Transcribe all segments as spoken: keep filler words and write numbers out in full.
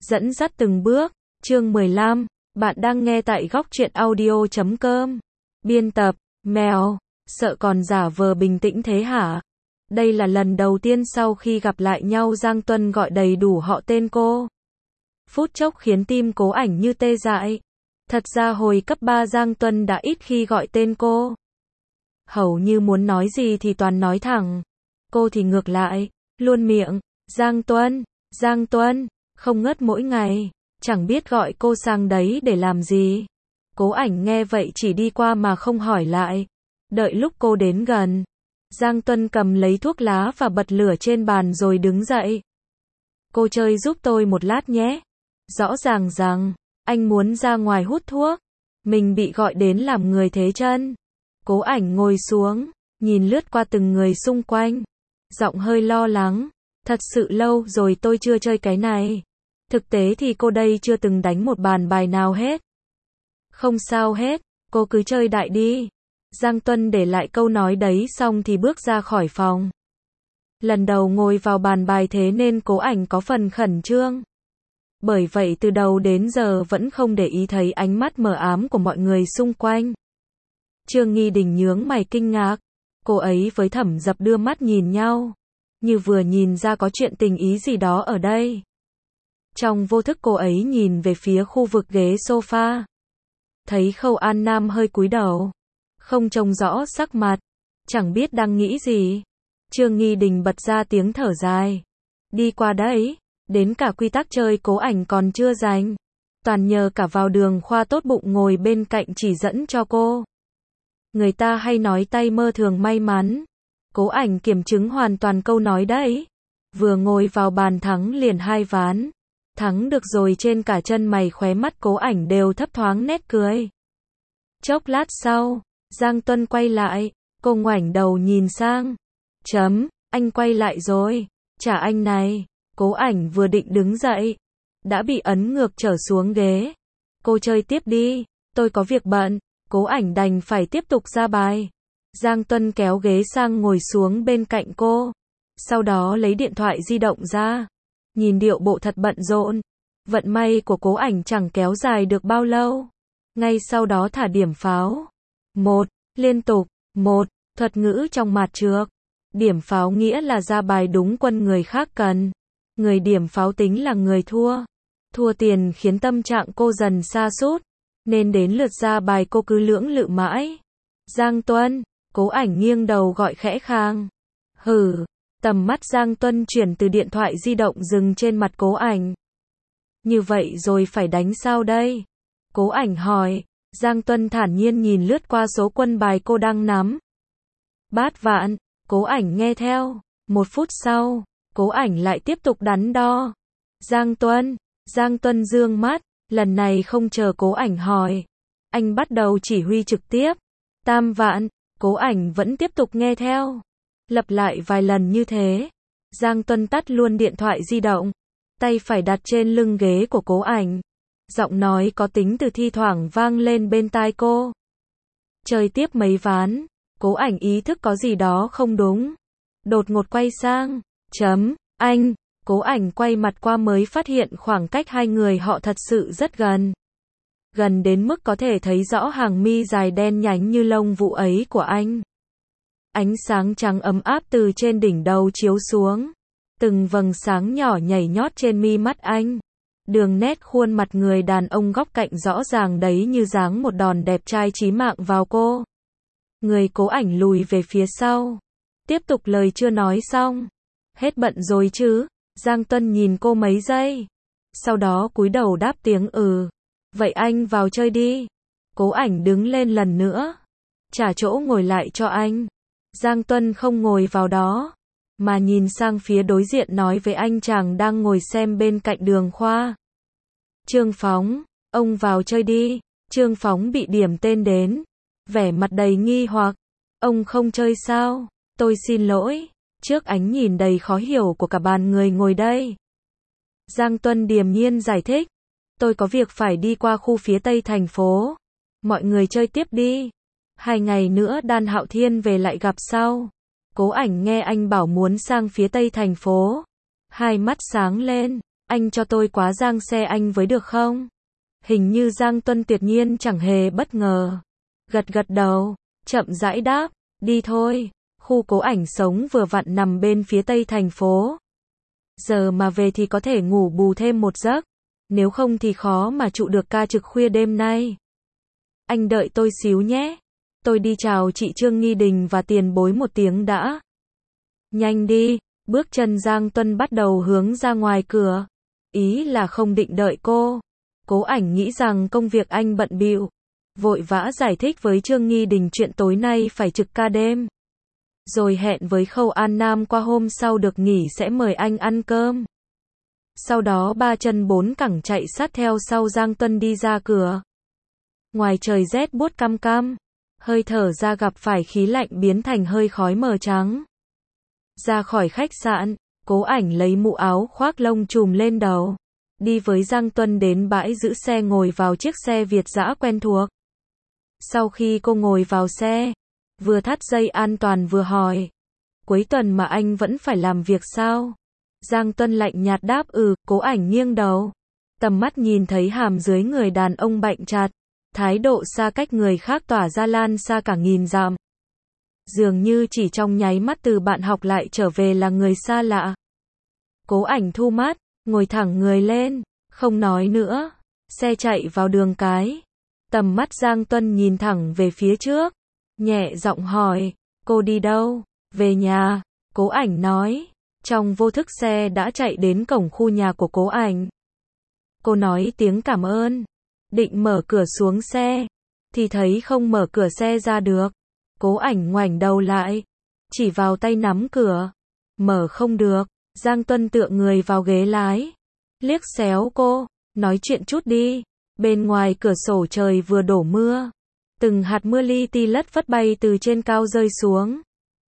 Dẫn dắt từng bước, chương mười lăm, bạn đang nghe tại góc truyện audio chấm com. Biên tập, Mèo, sợ còn giả vờ bình tĩnh thế hả? Đây là lần đầu tiên sau khi gặp lại nhau Giang Tuân gọi đầy đủ họ tên cô. Phút chốc khiến tim Cố Ảnh như tê dại. Thật ra hồi cấp ba Giang Tuân đã ít khi gọi tên cô. Hầu như muốn nói gì thì toàn nói thẳng. Cô thì ngược lại, luôn miệng, Giang Tuân, Giang Tuân, không ngớt mỗi ngày, chẳng biết gọi cô sang đấy để làm gì. Cố Ảnh nghe vậy chỉ đi qua mà không hỏi lại. Đợi lúc cô đến gần, Giang Tuân cầm lấy thuốc lá và bật lửa trên bàn rồi đứng dậy. Cô chơi giúp tôi một lát nhé. Rõ ràng rằng, anh muốn ra ngoài hút thuốc. Mình bị gọi đến làm người thế chân. Cố Ảnh ngồi xuống, nhìn lướt qua từng người xung quanh. Giọng hơi lo lắng. Thật sự lâu rồi tôi chưa chơi cái này. Thực tế thì cô đây chưa từng đánh một bàn bài nào hết. Không sao hết, cô cứ chơi đại đi. Giang Tuân để lại câu nói đấy xong thì bước ra khỏi phòng. Lần đầu ngồi vào bàn bài thế nên Cố Ảnh có phần khẩn trương. Bởi vậy từ đầu đến giờ vẫn không để ý thấy ánh mắt mờ ám của mọi người xung quanh. Trương Nghi Đình nhướng mày kinh ngạc. Cô ấy với Thẩm Dập đưa mắt nhìn nhau, như vừa nhìn ra có chuyện tình ý gì đó ở đây. Trong vô thức cô ấy nhìn về phía khu vực ghế sofa. Thấy Khâu An Nam hơi cúi đầu, không trông rõ sắc mặt, chẳng biết đang nghĩ gì. Trương Nghi Đình bật ra tiếng thở dài. Đi qua đấy, đến cả quy tắc chơi Cố Ảnh còn chưa dành. Toàn nhờ cả vào Đường Khoa tốt bụng ngồi bên cạnh chỉ dẫn cho cô. Người ta hay nói tay mơ thường may mắn. Cố Ảnh kiểm chứng hoàn toàn câu nói đấy. Vừa ngồi vào bàn thắng liền hai ván. Thắng được rồi trên cả chân mày khóe mắt Cố Ảnh đều thấp thoáng nét cười. Chốc lát sau, Giang Tuân quay lại, cô ngoảnh đầu nhìn sang. Chấm, anh quay lại rồi. Chả anh này. Cố Ảnh vừa định đứng dậy, đã bị ấn ngược trở xuống ghế. Cô chơi tiếp đi, tôi có việc bận. Cố Ảnh đành phải tiếp tục ra bài. Giang Tuân kéo ghế sang ngồi xuống bên cạnh cô. Sau đó lấy điện thoại di động ra. Nhìn điệu bộ thật bận rộn. Vận may của Cố Ảnh chẳng kéo dài được bao lâu. Ngay sau đó thả điểm pháo. Một, liên tục, một, thuật ngữ trong mạt trược. Điểm pháo nghĩa là ra bài đúng quân người khác cần. Người điểm pháo tính là người thua. Thua tiền khiến tâm trạng cô dần sa sút. Nên đến lượt ra bài cô cứ lưỡng lự mãi. Giang Tuân, Cố Ảnh nghiêng đầu gọi khẽ khàng. Hừ, tầm mắt Giang Tuân chuyển từ điện thoại di động dừng trên mặt Cố Ảnh. Như vậy rồi phải đánh sao đây? Cố Ảnh hỏi. Giang Tuân thản nhiên nhìn lướt qua số quân bài cô đang nắm. Bát vạn, Cố Ảnh nghe theo. Một phút sau, Cố Ảnh lại tiếp tục đắn đo. Giang Tuân, Giang Tuân dương mắt, lần này không chờ Cố Ảnh hỏi. Anh bắt đầu chỉ huy trực tiếp. Tam vạn, Cố Ảnh vẫn tiếp tục nghe theo. Lặp lại vài lần như thế. Giang Tuân tắt luôn điện thoại di động. Tay phải đặt trên lưng ghế của Cố Ảnh. Giọng nói có tính từ thi thoảng vang lên bên tai cô. Chơi tiếp mấy ván, Cố Ảnh ý thức có gì đó không đúng. Đột ngột quay sang. Chấm, anh. Cố Ảnh quay mặt qua mới phát hiện khoảng cách hai người họ thật sự rất gần. Gần đến mức có thể thấy rõ hàng mi dài đen nhánh như lông vũ ấy của anh. Ánh sáng trắng ấm áp từ trên đỉnh đầu chiếu xuống. Từng vầng sáng nhỏ nhảy nhót trên mi mắt anh. Đường nét khuôn mặt người đàn ông góc cạnh rõ ràng đấy như giáng một đòn đẹp trai chí mạng vào cô. Người Cố Ảnh lùi về phía sau. Tiếp tục lời chưa nói xong. Hết bận rồi chứ? Giang Tuân nhìn cô mấy giây. Sau đó cúi đầu đáp tiếng ừ. Vậy anh vào chơi đi. Cố Ảnh đứng lên lần nữa. Trả chỗ ngồi lại cho anh. Giang Tuân không ngồi vào đó, mà nhìn sang phía đối diện nói với anh chàng đang ngồi xem bên cạnh Đường Khoa. Trương Phóng, ông vào chơi đi. Trương Phóng bị điểm tên đến. Vẻ mặt đầy nghi hoặc. Ông không chơi sao? Tôi xin lỗi. Trước ánh nhìn đầy khó hiểu của cả bàn người ngồi đây, Giang Tuân điềm nhiên giải thích. Tôi có việc phải đi qua khu phía tây thành phố. Mọi người chơi tiếp đi. Hai ngày nữa Đan Hạo Thiên về lại gặp sau. Cố Ảnh nghe anh bảo muốn sang phía tây thành phố. Hai mắt sáng lên. Anh cho tôi quá Giang xe anh với được không? Hình như Giang Tuân tuyệt nhiên chẳng hề bất ngờ. Gật gật đầu, chậm rãi đáp, đi thôi. Khu Cố Ảnh sống vừa vặn nằm bên phía tây thành phố. Giờ mà về thì có thể ngủ bù thêm một giấc. Nếu không thì khó mà trụ được ca trực khuya đêm nay. Anh đợi tôi xíu nhé. Tôi đi chào chị Trương Nghi Đình và tiền bối một tiếng đã. Nhanh đi, bước chân Giang Tuân bắt đầu hướng ra ngoài cửa. Ý là không định đợi cô. Cố Ảnh nghĩ rằng công việc anh bận bịu, vội vã giải thích với Trương Nghi Đình chuyện tối nay phải trực ca đêm. Rồi hẹn với Khâu An Nam qua hôm sau được nghỉ sẽ mời anh ăn cơm. Sau đó ba chân bốn cẳng chạy sát theo sau Giang Tuân đi ra cửa. Ngoài trời rét buốt căm căm, hơi thở ra gặp phải khí lạnh biến thành hơi khói mờ trắng. Ra khỏi khách sạn, Cố Ảnh lấy mũ áo khoác lông trùm lên đầu, đi với Giang Tuân đến bãi giữ xe ngồi vào chiếc xe Việt dã quen thuộc. Sau khi cô ngồi vào xe, vừa thắt dây an toàn vừa hỏi, cuối tuần mà anh vẫn phải làm việc sao? Giang Tuân lạnh nhạt đáp ừ. Cố Ảnh nghiêng đầu, tầm mắt nhìn thấy hàm dưới người đàn ông bạnh chặt, thái độ xa cách người khác tỏa ra lan xa cả nghìn dặm. Dường như chỉ trong nháy mắt từ bạn học lại trở về là người xa lạ. Cố Ảnh thu mắt, ngồi thẳng người lên, không nói nữa. Xe chạy vào đường cái. Tầm mắt Giang Tuân nhìn thẳng về phía trước, nhẹ giọng hỏi, cô đi đâu? Về nhà, Cố Ảnh nói. Trong vô thức xe đã chạy đến cổng khu nhà của Cố Ảnh. Cô nói tiếng cảm ơn, định mở cửa xuống xe, thì thấy không mở cửa xe ra được. Cố Ảnh ngoảnh đầu lại, chỉ vào tay nắm cửa, mở không được. Giang Tuân tựa người vào ghế lái, liếc xéo cô, nói chuyện chút đi. Bên ngoài cửa sổ trời vừa đổ mưa, từng hạt mưa li ti lất phất bay từ trên cao rơi xuống,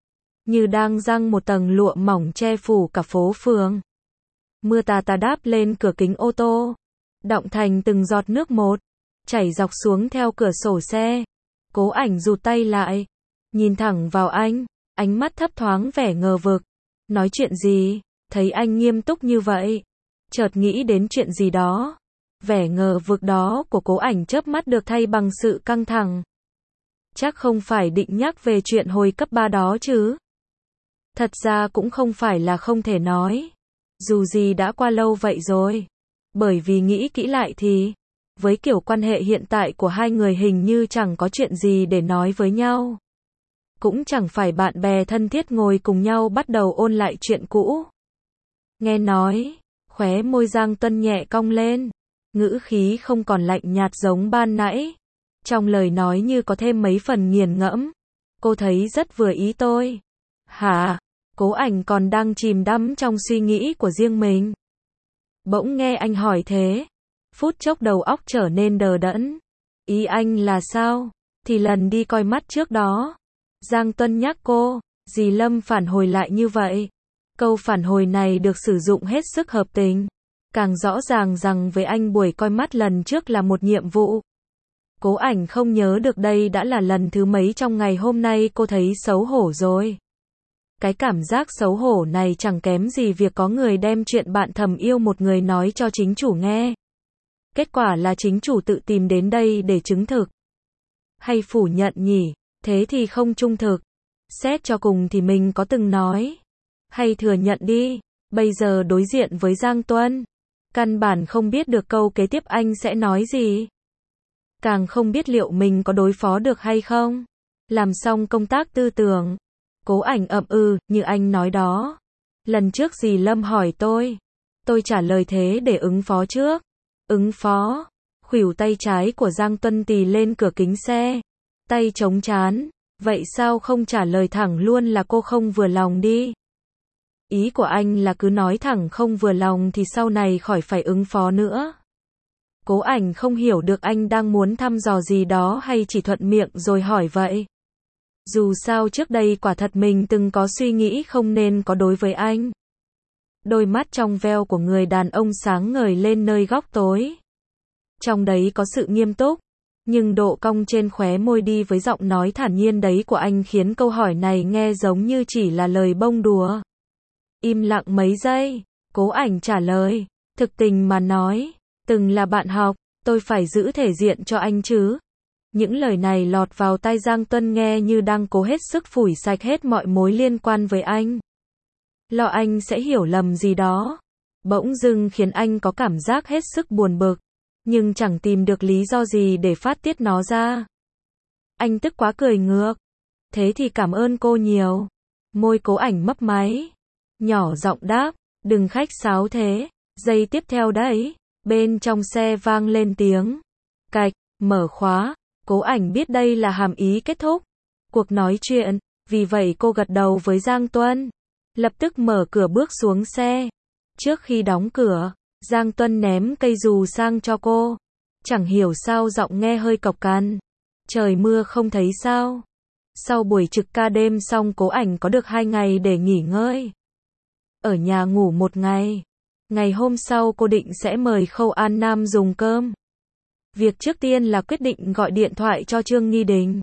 như đang giăng một tầng lụa mỏng che phủ cả phố phường. Mưa tà tà đáp lên cửa kính ô tô, đọng thành từng giọt nước một, chảy dọc xuống theo cửa sổ xe. Cố Ảnh rụt tay lại, nhìn thẳng vào anh, ánh mắt thấp thoáng vẻ ngờ vực. Nói chuyện gì? Thấy anh nghiêm túc như vậy, chợt nghĩ đến chuyện gì đó. Vẻ ngờ vực đó của Cố Ảnh chớp mắt được thay bằng sự căng thẳng. Chắc không phải định nhắc về chuyện hồi cấp ba đó chứ? Thật ra cũng không phải là không thể nói. Dù gì đã qua lâu vậy rồi. Bởi vì nghĩ kỹ lại thì, với kiểu quan hệ hiện tại của hai người hình như chẳng có chuyện gì để nói với nhau. Cũng chẳng phải bạn bè thân thiết ngồi cùng nhau bắt đầu ôn lại chuyện cũ. Nghe nói, khóe môi Giang Tuân nhẹ cong lên, ngữ khí không còn lạnh nhạt giống ban nãy. Trong lời nói như có thêm mấy phần nghiền ngẫm. Cô thấy rất vừa ý tôi. Hả? Cố Ảnh còn đang chìm đắm trong suy nghĩ của riêng mình. Bỗng nghe anh hỏi thế, phút chốc đầu óc trở nên đờ đẫn. Ý anh là sao? Thì lần đi coi mắt trước đó, Giang Tuân nhắc cô, dì Lâm phản hồi lại như vậy. Câu phản hồi này được sử dụng hết sức hợp tình, càng rõ ràng rằng với anh buổi coi mắt lần trước là một nhiệm vụ. Cố Ảnh không nhớ được đây đã là lần thứ mấy trong ngày hôm nay cô thấy xấu hổ rồi. Cái cảm giác xấu hổ này chẳng kém gì việc có người đem chuyện bạn thầm yêu một người nói cho chính chủ nghe. Kết quả là chính chủ tự tìm đến đây để chứng thực. Hay phủ nhận nhỉ? Thế thì không trung thực. Xét cho cùng thì mình có từng nói. Hay thừa nhận đi. Bây giờ đối diện với Giang Tuân, căn bản không biết được câu kế tiếp anh sẽ nói gì. Càng không biết liệu mình có đối phó được hay không. Làm xong công tác tư tưởng, Cố Ảnh ậm ừ, như anh nói đó. Lần trước dì Lâm hỏi tôi, tôi trả lời thế để ứng phó trước. Ứng phó? Khuỷu tay trái của Giang Tuân tì lên cửa kính xe, tay chống trán. Vậy sao không trả lời thẳng luôn là cô không vừa lòng đi? Ý của anh là cứ nói thẳng không vừa lòng thì sau này khỏi phải ứng phó nữa. Cố Ảnh không hiểu được anh đang muốn thăm dò gì đó hay chỉ thuận miệng rồi hỏi vậy. Dù sao trước đây quả thật mình từng có suy nghĩ không nên có đối với anh. Đôi mắt trong veo của người đàn ông sáng ngời lên nơi góc tối. Trong đấy có sự nghiêm túc, nhưng độ cong trên khóe môi đi với giọng nói thản nhiên đấy của anh khiến câu hỏi này nghe giống như chỉ là lời bông đùa. Im lặng mấy giây, Cố Ảnh trả lời, Thực tình mà nói, từng là bạn học, tôi phải giữ thể diện cho anh chứ. Những lời này lọt vào tai Giang Tuân nghe như đang cố hết sức phủi sạch hết mọi mối liên quan với anh. Lo anh sẽ hiểu lầm gì đó. Bỗng dưng khiến anh có cảm giác hết sức buồn bực, nhưng chẳng tìm được lý do gì để phát tiết nó ra. Anh tức quá cười ngược. Thế thì cảm ơn cô nhiều. Môi Cố Ảnh mấp máy, nhỏ giọng đáp, đừng khách sáo thế. Giây tiếp theo đấy, bên trong xe vang lên tiếng cạch, mở khóa. Cố Ảnh biết đây là hàm ý kết thúc cuộc nói chuyện, vì vậy cô gật đầu với Giang Tuân, lập tức mở cửa bước xuống xe. Trước khi đóng cửa, Giang Tuân ném cây dù sang cho cô. Chẳng hiểu sao giọng nghe hơi cộc cằn. Trời mưa không thấy sao? Sau buổi trực ca đêm xong Cố Ảnh có được hai ngày để nghỉ ngơi. Ở nhà ngủ một ngày. Ngày hôm sau cô định sẽ mời Khâu An Nam dùng cơm. Việc trước tiên là quyết định gọi điện thoại cho Trương Nghi Đình.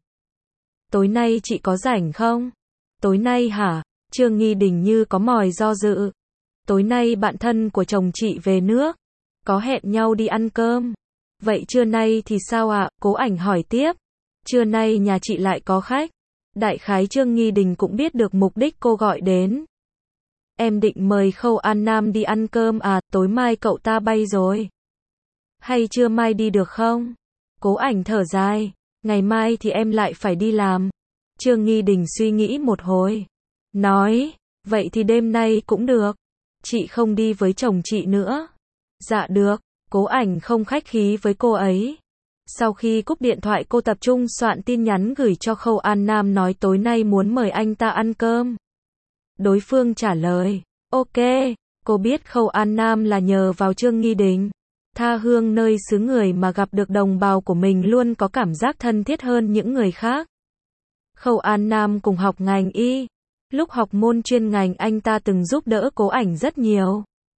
Tối nay chị có rảnh không? Tối nay hả? Trương Nghi Đình như có mòi do dự. Tối nay bạn thân của chồng chị về nước. Có hẹn nhau đi ăn cơm. Vậy trưa nay thì sao ạ? Cố Ảnh hỏi tiếp. Trưa nay nhà chị lại có khách. Đại khái Trương Nghi Đình cũng biết được mục đích cô gọi đến. Em định mời Khâu An Nam đi ăn cơm à, tối mai cậu ta bay rồi. Hay trưa mai đi được không? Cố Ảnh thở dài, ngày mai thì em lại phải đi làm. Trương Nghi Đình suy nghĩ một hồi. Nói, vậy thì đêm nay cũng được. Chị không đi với chồng chị nữa. Dạ được, Cố Ảnh không khách khí với cô ấy. Sau khi cúp điện thoại cô tập trung soạn tin nhắn gửi cho Khâu An Nam nói tối nay muốn mời anh ta ăn cơm. Đối phương trả lời, ok, cô biết Khâu An Nam là nhờ vào Trương Nghi Đình. Tha hương nơi xứ người mà gặp được đồng bào của mình luôn có cảm giác thân thiết hơn những người khác. Khâu An Nam cùng học ngành y. Lúc học môn chuyên ngành anh ta từng giúp đỡ Cố Ảnh rất nhiều.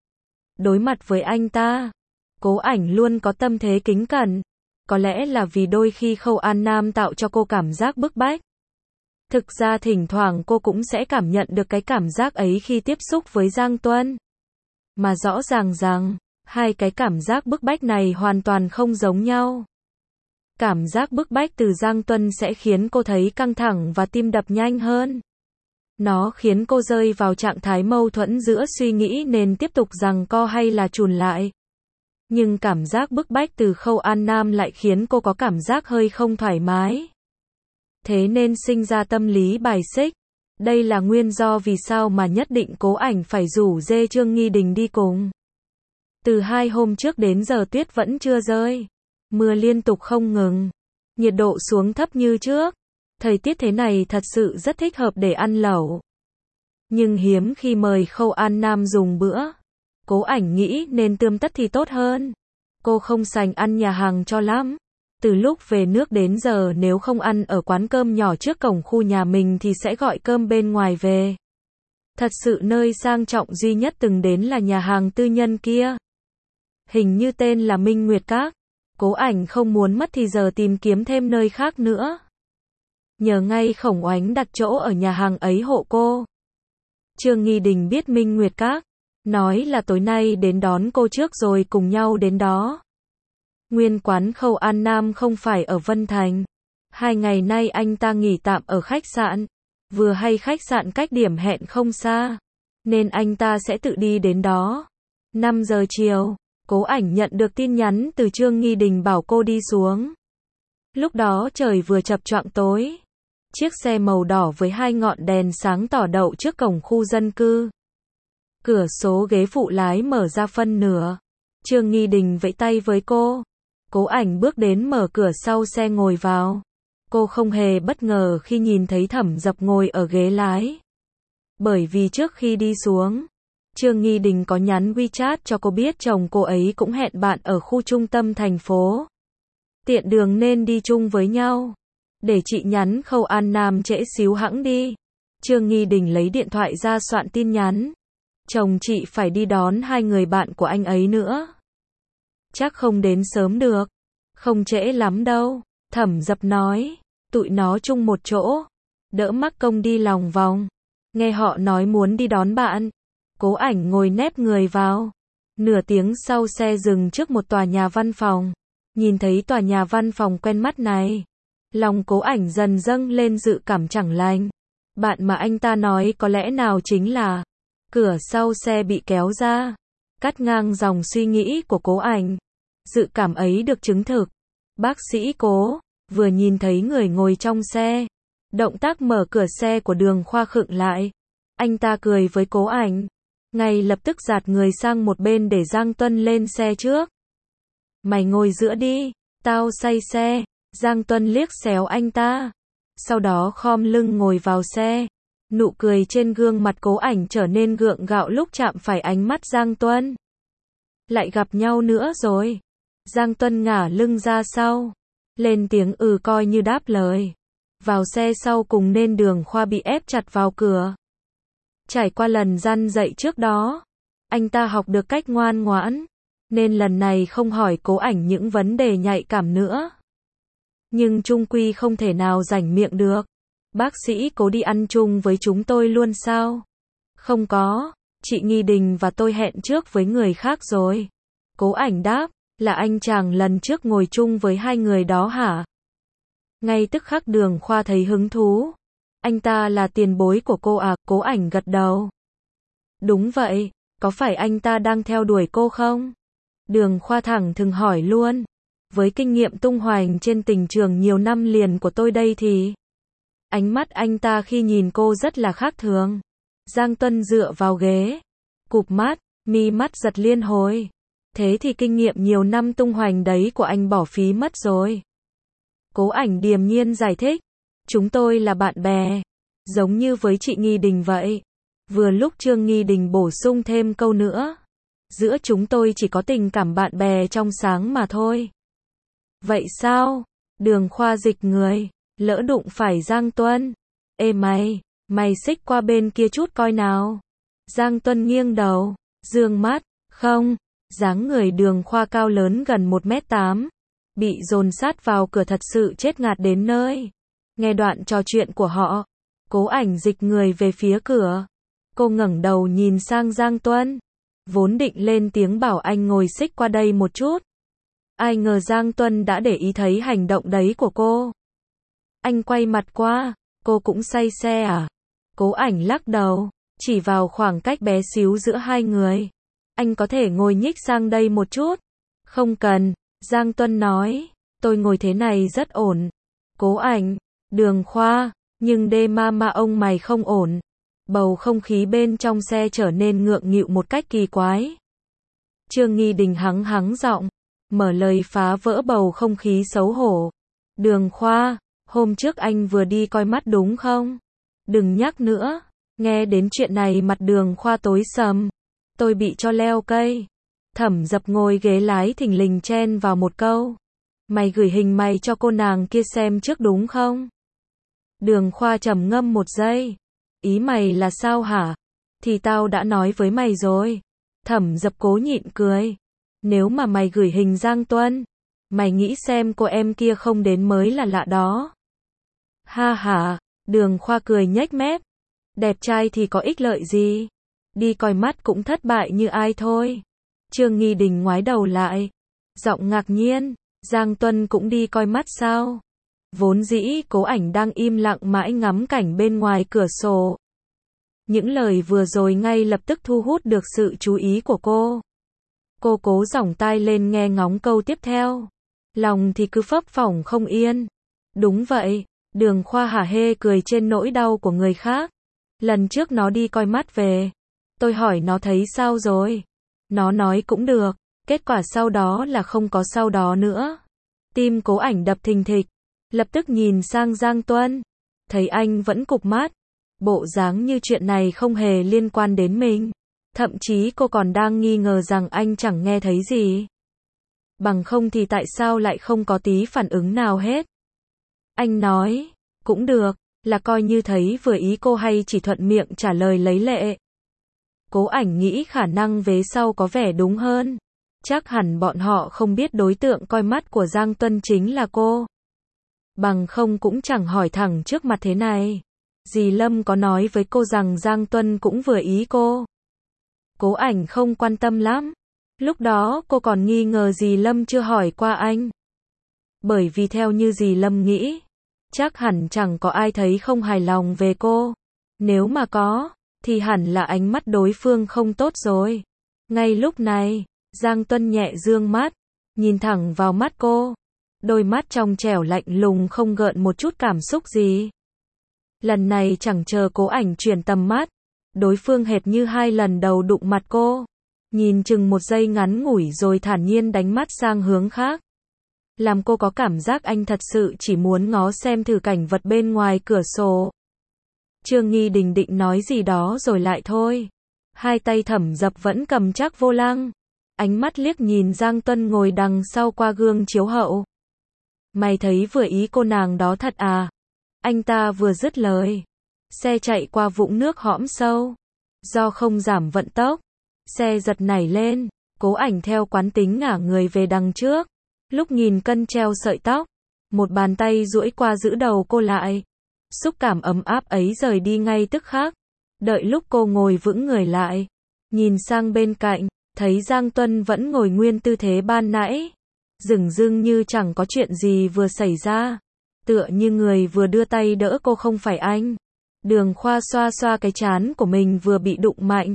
Đối mặt với anh ta, Cố Ảnh luôn có tâm thế kính cẩn. Có lẽ là vì đôi khi Khâu An Nam tạo cho cô cảm giác bức bách. Thực ra thỉnh thoảng cô cũng sẽ cảm nhận được cái cảm giác ấy khi tiếp xúc với Giang Tuân. Mà rõ ràng rằng, hai cái cảm giác bức bách này hoàn toàn không giống nhau. Cảm giác bức bách từ Giang Tuân sẽ khiến cô thấy căng thẳng và tim đập nhanh hơn. Nó khiến cô rơi vào trạng thái mâu thuẫn giữa suy nghĩ nên tiếp tục giằng co hay là chùn lại. Nhưng cảm giác bức bách từ Khâu An Nam lại khiến cô có cảm giác hơi không thoải mái. Thế nên sinh ra tâm lý bài xích. Đây là nguyên do vì sao mà nhất định Cố Ảnh phải rủ dê Trương Nghi Đình đi cùng. Từ hai hôm trước đến giờ tuyết vẫn chưa rơi. Mưa liên tục không ngừng. Nhiệt độ xuống thấp như trước. Thời tiết thế này thật sự rất thích hợp để ăn lẩu. Nhưng hiếm khi mời Khâu An Nam dùng bữa. Cố Ảnh nghĩ nên tươm tất thì tốt hơn. Cô không sành ăn nhà hàng cho lắm. Từ lúc về nước đến giờ nếu không ăn ở quán cơm nhỏ trước cổng khu nhà mình thì sẽ gọi cơm bên ngoài về. Thật sự nơi sang trọng duy nhất từng đến là nhà hàng tư nhân kia. Hình như tên là Minh Nguyệt Các. Cố Ảnh không muốn mất thì giờ tìm kiếm thêm nơi khác nữa. Nhờ ngay Khổng Oánh đặt chỗ ở nhà hàng ấy hộ cô. Trương Nghi Đình biết Minh Nguyệt Các. Nói là tối nay đến đón cô trước rồi cùng nhau đến đó. Nguyên quán Khâu An Nam không phải ở Vân Thành. Hai ngày nay anh ta nghỉ tạm ở khách sạn. Vừa hay khách sạn cách điểm hẹn không xa. Nên anh ta sẽ tự đi đến đó. năm giờ chiều, Cố Ảnh nhận được tin nhắn từ Trương Nghi Đình bảo cô đi xuống. Lúc đó trời vừa chập choạng tối. Chiếc xe màu đỏ với hai ngọn đèn sáng tỏ đậu trước cổng khu dân cư. Cửa số ghế phụ lái mở ra phân nửa. Trương Nghi Đình vẫy tay với cô. Cố Ảnh bước đến mở cửa sau xe ngồi vào. Cô không hề bất ngờ khi nhìn thấy Thẩm Dập ngồi ở ghế lái. Bởi vì trước khi đi xuống, Trương Nghi Đình có nhắn WeChat cho cô biết chồng cô ấy cũng hẹn bạn ở khu trung tâm thành phố. Tiện đường nên đi chung với nhau. Để chị nhắn Khâu An Nam trễ xíu hẵng đi. Trương Nghi Đình lấy điện thoại ra soạn tin nhắn. Chồng chị phải đi đón hai người bạn của anh ấy nữa. Chắc không đến sớm được. Không trễ lắm đâu. Thẩm Dập nói. Tụi nó chung một chỗ. Đỡ mắc công đi lòng vòng. Nghe họ nói muốn đi đón bạn. Cố Ảnh ngồi nép người vào. Nửa tiếng sau xe dừng trước một tòa nhà văn phòng. Nhìn thấy tòa nhà văn phòng quen mắt này, lòng Cố Ảnh dần dâng lên dự cảm chẳng lành. Bạn mà anh ta nói có lẽ nào chính là... Cửa sau xe bị kéo ra, cắt ngang dòng suy nghĩ của Cố Ảnh. Dự cảm ấy được chứng thực. Bác sĩ Cố vừa nhìn thấy người ngồi trong xe, động tác mở cửa xe của Đường Khoa khựng lại. Anh ta cười với Cố Ảnh, ngay lập tức dạt người sang một bên để Giang Tuân lên xe trước. Mày ngồi giữa đi, tao say xe. Giang Tuân liếc xéo anh ta, sau đó khom lưng ngồi vào xe. Nụ cười trên gương mặt Cố Ảnh trở nên gượng gạo lúc chạm phải ánh mắt Giang Tuân. Lại gặp nhau nữa rồi. Giang Tuân ngả lưng ra sau, lên tiếng ừ coi như đáp lời. Vào xe sau cùng nên Đường Khoa bị ép chặt vào cửa. Trải qua lần răn dạy trước đó, anh ta học được cách ngoan ngoãn, nên lần này không hỏi Cố Ảnh những vấn đề nhạy cảm nữa. Nhưng chung quy không thể nào rảnh miệng được. Bác sĩ Cố đi ăn chung với chúng tôi luôn sao? Không có, chị Nghi Đình và tôi hẹn trước với người khác rồi. Cố Ảnh đáp, là anh chàng lần trước ngồi chung với hai người đó hả? Ngay tức khắc Đường Khoa thấy hứng thú. Anh ta là tiền bối của cô à? Cố Ảnh gật đầu. Đúng vậy, có phải anh ta đang theo đuổi cô không? Đường Khoa thẳng thừng hỏi luôn. Với kinh nghiệm tung hoành trên tình trường nhiều năm liền của tôi đây thì... Ánh mắt anh ta khi nhìn cô rất là khác thường. Giang Tuân dựa vào ghế, cụp mắt, mi mắt giật liên hồi. Thế thì kinh nghiệm nhiều năm tung hoành đấy của anh bỏ phí mất rồi. Cố Ảnh điềm nhiên giải thích. Chúng tôi là bạn bè, giống như với chị Nghi Đình vậy. Vừa lúc Trương Nghi Đình bổ sung thêm câu nữa. Giữa chúng tôi chỉ có tình cảm bạn bè trong sáng mà thôi. Vậy sao? Đường Khoa dịch người, lỡ đụng phải Giang Tuân. Ê mày, mày xích qua bên kia chút coi nào. Giang Tuân nghiêng đầu, dương mắt, không. Dáng người Đường Khoa cao lớn gần một mét tám, bị dồn sát vào cửa thật sự chết ngạt đến nơi. Nghe đoạn trò chuyện của họ, Cố Ảnh dịch người về phía cửa. Cô ngẩng đầu nhìn sang Giang Tuân, vốn định lên tiếng bảo anh ngồi xích qua đây một chút. Ai ngờ Giang Tuân đã để ý thấy hành động đấy của cô. Anh quay mặt qua, cô cũng say xe à? Cố Ảnh lắc đầu, chỉ vào khoảng cách bé xíu giữa hai người. Anh có thể ngồi nhích sang đây một chút. Không cần, Giang Tuân nói, tôi ngồi thế này rất ổn. Cố Ảnh, Đường Khoa, nhưng đê ma ma ông mày không ổn. Bầu không khí bên trong xe trở nên ngượng nghịu một cách kỳ quái. Trương Nghi Đình hắng hắng giọng, mở lời phá vỡ bầu không khí xấu hổ. Đường Khoa, hôm trước anh vừa đi coi mắt đúng không? Đừng nhắc nữa. Nghe đến chuyện này mặt Đường Khoa tối sầm. Tôi bị cho leo cây. Thẩm Dập ngồi ghế lái thình lình chen vào một câu. Mày gửi hình mày cho cô nàng kia xem trước đúng không? Đường Khoa trầm ngâm một giây. Ý mày là sao hả? Thì tao đã nói với mày rồi. Thẩm Dập cố nhịn cười. Nếu mà mày gửi hình Giang Tuân, mày nghĩ xem cô em kia không đến mới là lạ đó. Ha ha, Đường Khoa cười nhếch mép. Đẹp trai thì có ích lợi gì? Đi coi mắt cũng thất bại như ai thôi. Trương Nghi Đình ngoái đầu lại, giọng ngạc nhiên, Giang Tuân cũng đi coi mắt sao? Vốn dĩ Cố Ảnh đang im lặng mãi ngắm cảnh bên ngoài cửa sổ. Những lời vừa rồi ngay lập tức thu hút được sự chú ý của cô. Cô cố giỏng tai lên nghe ngóng câu tiếp theo. Lòng thì cứ phấp phỏng không yên. Đúng vậy, Đường Khoa hả hê cười trên nỗi đau của người khác. Lần trước nó đi coi mắt về. Tôi hỏi nó thấy sao rồi. Nó nói cũng được. Kết quả sau đó là không có sau đó nữa. Tim Cố Ảnh đập thình thịch. Lập tức nhìn sang Giang Tuân. Thấy anh vẫn cụp mắt. Bộ dáng như chuyện này không hề liên quan đến mình. Thậm chí cô còn đang nghi ngờ rằng anh chẳng nghe thấy gì. Bằng không thì tại sao lại không có tí phản ứng nào hết. Anh nói, cũng được, là coi như thấy vừa ý cô hay chỉ thuận miệng trả lời lấy lệ. Cố Ảnh nghĩ khả năng vế sau có vẻ đúng hơn. Chắc hẳn bọn họ không biết đối tượng coi mắt của Giang Tuân chính là cô. Bằng không cũng chẳng hỏi thẳng trước mặt thế này. Dì Lâm có nói với cô rằng Giang Tuân cũng vừa ý cô. Cố Ảnh không quan tâm lắm. Lúc đó cô còn nghi ngờ dì Lâm chưa hỏi qua anh. Bởi vì theo như dì Lâm nghĩ, chắc hẳn chẳng có ai thấy không hài lòng về cô. Nếu mà có, thì hẳn là ánh mắt đối phương không tốt rồi. Ngay lúc này, Giang Tuân nhẹ dương mắt, nhìn thẳng vào mắt cô. Đôi mắt trong trẻo lạnh lùng không gợn một chút cảm xúc gì. Lần này chẳng chờ Cố Ảnh chuyển tầm mắt, đối phương hệt như hai lần đầu đụng mặt cô. Nhìn chừng một giây ngắn ngủi rồi thản nhiên đánh mắt sang hướng khác. Làm cô có cảm giác anh thật sự chỉ muốn ngó xem thử cảnh vật bên ngoài cửa sổ. Trương Nghi Đình định nói gì đó rồi lại thôi. Hai tay Thẩm Dập vẫn cầm chắc vô lăng. Ánh mắt liếc nhìn Giang Tuân ngồi đằng sau qua gương chiếu hậu. Mày thấy vừa ý cô nàng đó thật à? Anh ta vừa dứt lời. Xe chạy qua vũng nước hõm sâu. Do không giảm vận tốc, xe giật nảy lên. Cố Ảnh theo quán tính ngả người về đằng trước. Lúc nghìn cân treo sợi tóc, một bàn tay duỗi qua giữ đầu cô lại. Xúc cảm ấm áp ấy rời đi ngay tức khắc. Đợi lúc cô ngồi vững người lại, nhìn sang bên cạnh, thấy Giang Tuân vẫn ngồi nguyên tư thế ban nãy. Dửng dưng như chẳng có chuyện gì vừa xảy ra. Tựa như người vừa đưa tay đỡ cô không phải anh. Đường Khoa xoa xoa cái trán của mình vừa bị đụng mạnh.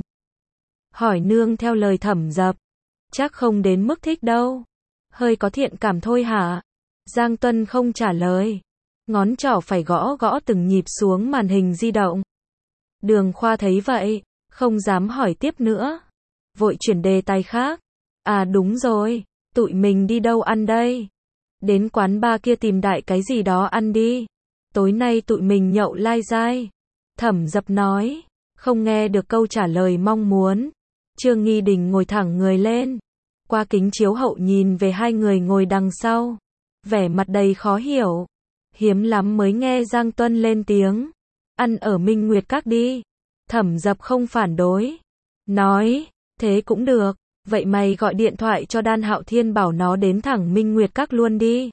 Hỏi nương theo lời Thẩm Dập. Chắc không đến mức thích đâu. Hơi có thiện cảm thôi hả? Giang Tuân không trả lời. Ngón trỏ phải gõ gõ từng nhịp xuống màn hình di động. Đường Khoa thấy vậy, không dám hỏi tiếp nữa. Vội chuyển đề tài khác. À đúng rồi, tụi mình đi đâu ăn đây? Đến quán bar kia tìm đại cái gì đó ăn đi. Tối nay tụi mình nhậu lai dai. Thẩm Dập nói, không nghe được câu trả lời mong muốn. Trương Nghi Đình ngồi thẳng người lên. Qua kính chiếu hậu nhìn về hai người ngồi đằng sau. Vẻ mặt đầy khó hiểu. Hiếm lắm mới nghe Giang Tuân lên tiếng. Ăn ở Minh Nguyệt Các đi. Thẩm Dập không phản đối. Nói, thế cũng được. Vậy mày gọi điện thoại cho Đan Hạo Thiên bảo nó đến thẳng Minh Nguyệt Các luôn đi.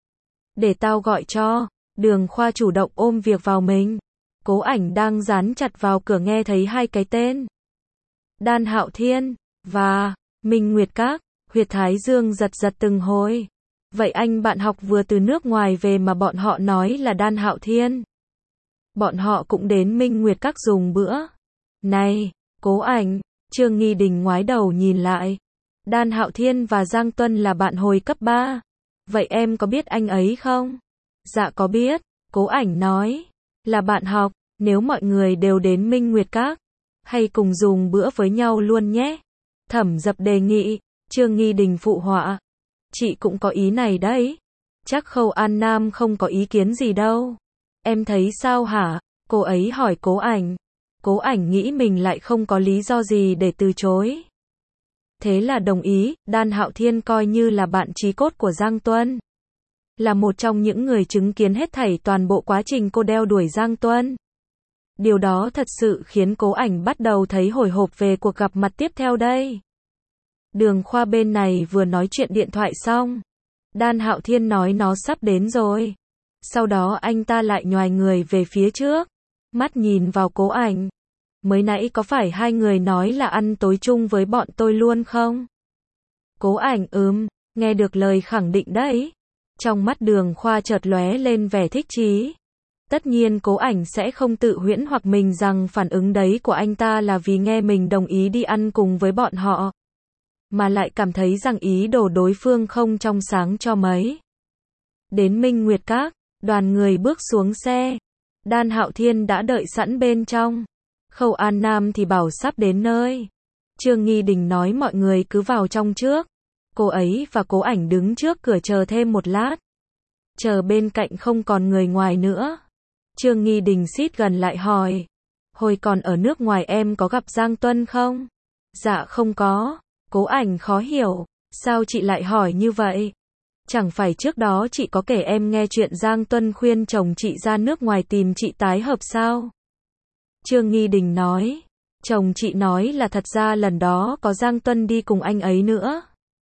Để tao gọi cho. Đường Khoa chủ động ôm việc vào mình. Cố Ảnh đang dán chặt vào cửa nghe thấy hai cái tên. Đan Hạo Thiên và Minh Nguyệt Các. Huyệt thái dương giật giật từng hồi. Vậy anh bạn học vừa từ nước ngoài về mà bọn họ nói là Đan Hạo Thiên. Bọn họ cũng đến Minh Nguyệt Các dùng bữa. Này, Cố Ảnh, Trương Nghi Đình ngoái đầu nhìn lại. Đan Hạo Thiên và Giang Tuân là bạn hồi cấp ba. Vậy em có biết anh ấy không? Dạ có biết, Cố Ảnh nói. Là bạn học, nếu mọi người đều đến Minh Nguyệt Các, hay cùng dùng bữa với nhau luôn nhé. Thẩm Dập đề nghị. Trương Nghi Đình phụ họa. Chị cũng có ý này đấy. Chắc Khâu An Nam không có ý kiến gì đâu. Em thấy sao hả? Cô ấy hỏi Cố Ảnh. Cố Ảnh nghĩ mình lại không có lý do gì để từ chối. Thế là đồng ý. Đan Hạo Thiên coi như là bạn chí cốt của Giang Tuân. Là một trong những người chứng kiến hết thảy toàn bộ quá trình cô đeo đuổi Giang Tuân. Điều đó thật sự khiến Cố Ảnh bắt đầu thấy hồi hộp về cuộc gặp mặt tiếp theo đây. Đường Khoa bên này vừa nói chuyện điện thoại xong. Đan Hạo Thiên nói nó sắp đến rồi. Sau đó anh ta lại nhoài người về phía trước. Mắt nhìn vào Cố Ảnh. Mới nãy có phải hai người nói là ăn tối chung với bọn tôi luôn không? Cố Ảnh ừm, nghe được lời khẳng định đấy. Trong mắt Đường Khoa chợt lóe lên vẻ thích chí. Tất nhiên Cố Ảnh sẽ không tự huyễn hoặc mình rằng phản ứng đấy của anh ta là vì nghe mình đồng ý đi ăn cùng với bọn họ. Mà lại cảm thấy rằng ý đồ đối phương không trong sáng cho mấy. Đến Minh Nguyệt Các, đoàn người bước xuống xe. Đan Hạo Thiên đã đợi sẵn bên trong. Khâu An Nam thì bảo sắp đến nơi. Trương Nghi Đình nói mọi người cứ vào trong trước. Cô ấy và Cố Ảnh đứng trước cửa chờ thêm một lát. Chờ bên cạnh không còn người ngoài nữa. Trương Nghi Đình xít gần lại hỏi. Hồi còn ở nước ngoài em có gặp Giang Tuân không? Dạ không có. Cố Ảnh khó hiểu. Sao chị lại hỏi như vậy? Chẳng phải trước đó chị có kể em nghe chuyện Giang Tuân khuyên chồng chị ra nước ngoài tìm chị tái hợp sao? Trương Nghi Đình nói. Chồng chị nói là thật ra lần đó có Giang Tuân đi cùng anh ấy nữa.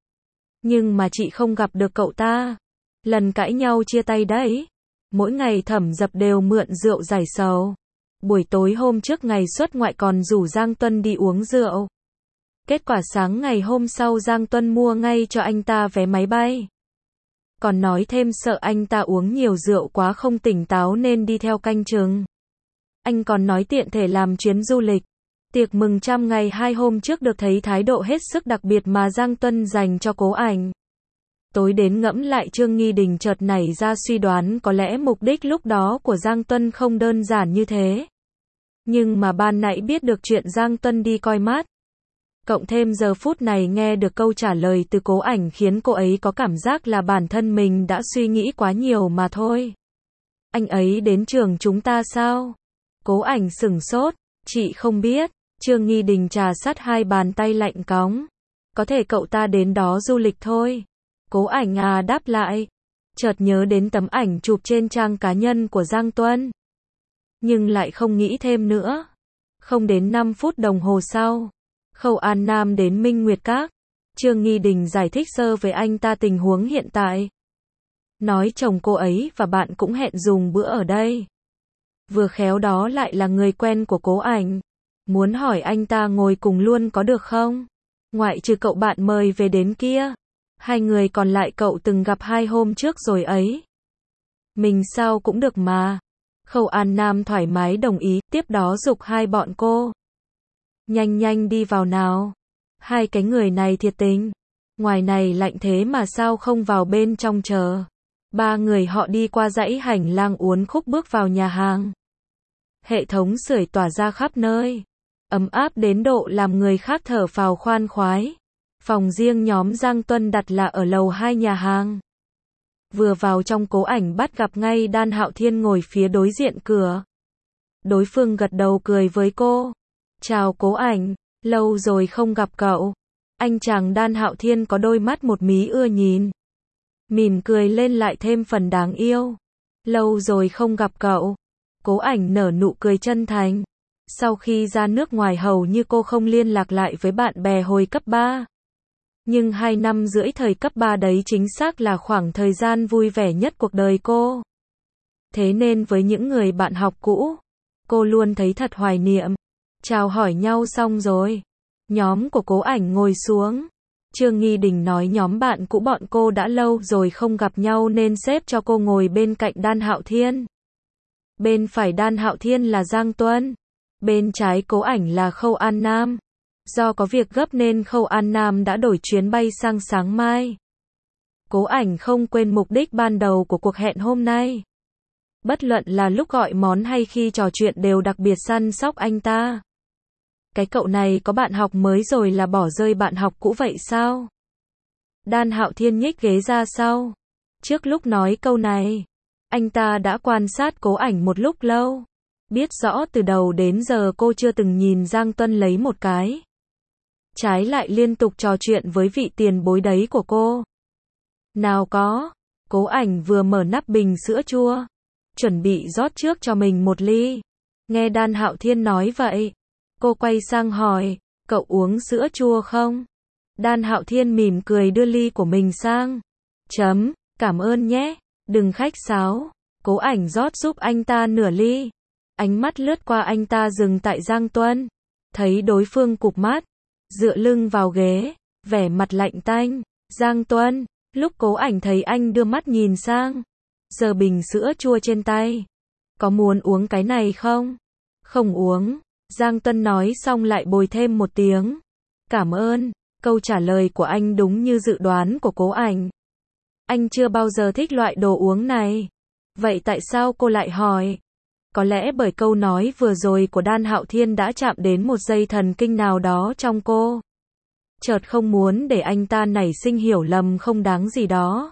Nhưng mà chị không gặp được cậu ta. Lần cãi nhau chia tay đấy. Mỗi ngày Thẩm Dập đều mượn rượu giải sầu. Buổi tối hôm trước ngày xuất ngoại còn rủ Giang Tuân đi uống rượu. Kết quả sáng ngày hôm sau Giang Tuân mua ngay cho anh ta vé máy bay. Còn nói thêm sợ anh ta uống nhiều rượu quá không tỉnh táo nên đi theo canh chừng. Anh còn nói tiện thể làm chuyến du lịch. Tiệc mừng trăm ngày hai hôm trước được thấy thái độ hết sức đặc biệt mà Giang Tuân dành cho Cố Ảnh. Tối đến ngẫm lại Trương Nghi Đình chợt nảy ra suy đoán có lẽ mục đích lúc đó của Giang Tuân không đơn giản như thế. Nhưng mà ban nãy biết được chuyện Giang Tuân đi coi mắt. Cộng thêm giờ phút này nghe được câu trả lời từ Cố Ảnh khiến cô ấy có cảm giác là bản thân mình đã suy nghĩ quá nhiều mà thôi. Anh ấy đến trường chúng ta sao? Cố Ảnh sửng sốt, chị không biết. Trương Nghi Đình trà sát hai bàn tay lạnh cóng. Có thể cậu ta đến đó du lịch thôi. Cố Ảnh à đáp lại. Chợt nhớ đến tấm ảnh chụp trên trang cá nhân của Giang Tuân. Nhưng lại không nghĩ thêm nữa. Không đến năm phút đồng hồ sau, Khâu An Nam đến Minh Nguyệt Các. Trương Nghi Đình giải thích sơ với anh ta tình huống hiện tại. Nói chồng cô ấy và bạn cũng hẹn dùng bữa ở đây. Vừa khéo đó lại là người quen của Cố Ảnh. Muốn hỏi anh ta ngồi cùng luôn có được không? Ngoại trừ cậu bạn mời về đến kia. Hai người còn lại cậu từng gặp hai hôm trước rồi ấy. Mình sao cũng được mà. Khâu An Nam thoải mái đồng ý, tiếp đó giục hai bọn cô. Nhanh nhanh đi vào nào. Hai cái người này thiệt tình. Ngoài này lạnh thế mà sao không vào bên trong chờ. Ba người họ đi qua dãy hành lang uốn khúc bước vào nhà hàng. Hệ thống sưởi tỏa ra khắp nơi. Ấm áp đến độ làm người khác thở phào khoan khoái. Phòng riêng nhóm Giang Tuân đặt là ở lầu hai nhà hàng. Vừa vào trong Cố Ảnh bắt gặp ngay Đan Hạo Thiên ngồi phía đối diện cửa. Đối phương gật đầu cười với cô. Chào Cố Ảnh, lâu rồi không gặp cậu. Anh chàng Đan Hạo Thiên có đôi mắt một mí ưa nhìn. Mỉm cười lên lại thêm phần đáng yêu. Lâu rồi không gặp cậu. Cố Ảnh nở nụ cười chân thành. Sau khi ra nước ngoài hầu như cô không liên lạc lại với bạn bè hồi cấp ba. Nhưng hai năm rưỡi thời cấp ba đấy chính xác là khoảng thời gian vui vẻ nhất cuộc đời cô. Thế nên với những người bạn học cũ, cô luôn thấy thật hoài niệm. Chào hỏi nhau xong rồi. Nhóm của Cố Ảnh ngồi xuống. Trương Nghi Đình nói nhóm bạn cũ bọn cô đã lâu rồi không gặp nhau nên xếp cho cô ngồi bên cạnh Đan Hạo Thiên. Bên phải Đan Hạo Thiên là Giang Tuân. Bên trái Cố Ảnh là Khâu An Nam. Do có việc gấp nên Khâu An Nam đã đổi chuyến bay sang sáng mai. Cố Ảnh không quên mục đích ban đầu của cuộc hẹn hôm nay. Bất luận là lúc gọi món hay khi trò chuyện đều đặc biệt săn sóc anh ta. Cái cậu này có bạn học mới rồi là bỏ rơi bạn học cũ vậy sao? Đan Hạo Thiên nhích ghế ra sau. Trước lúc nói câu này, anh ta đã quan sát Cố Ảnh một lúc lâu. Biết rõ từ đầu đến giờ cô chưa từng nhìn Giang Tuân lấy một cái. Trái lại liên tục trò chuyện với vị tiền bối đấy của cô. Nào có. Cố Ảnh vừa mở nắp bình sữa chua. Chuẩn bị rót trước cho mình một ly. Nghe Đan Hạo Thiên nói vậy. Cô quay sang hỏi. Cậu uống sữa chua không? Đan Hạo Thiên mỉm cười đưa ly của mình sang. Chấm. Cảm ơn nhé. Đừng khách sáo. Cố Ảnh rót giúp anh ta nửa ly. Ánh mắt lướt qua anh ta dừng tại Giang Tuân. Thấy đối phương cụp mắt. Dựa lưng vào ghế. Vẻ mặt lạnh tanh. Giang Tuân. Lúc Cố Ảnh thấy anh đưa mắt nhìn sang. Giờ bình sữa chua trên tay. Có muốn uống cái này không? Không uống. Giang Tuân nói xong lại bồi thêm một tiếng. Cảm ơn. Câu trả lời của anh đúng như dự đoán của Cố Ảnh. Anh chưa bao giờ thích loại đồ uống này. Vậy tại sao cô lại hỏi? Có lẽ bởi câu nói vừa rồi của Đan Hạo Thiên đã chạm đến một dây thần kinh nào đó trong cô. Chợt không muốn để anh ta nảy sinh hiểu lầm không đáng gì đó.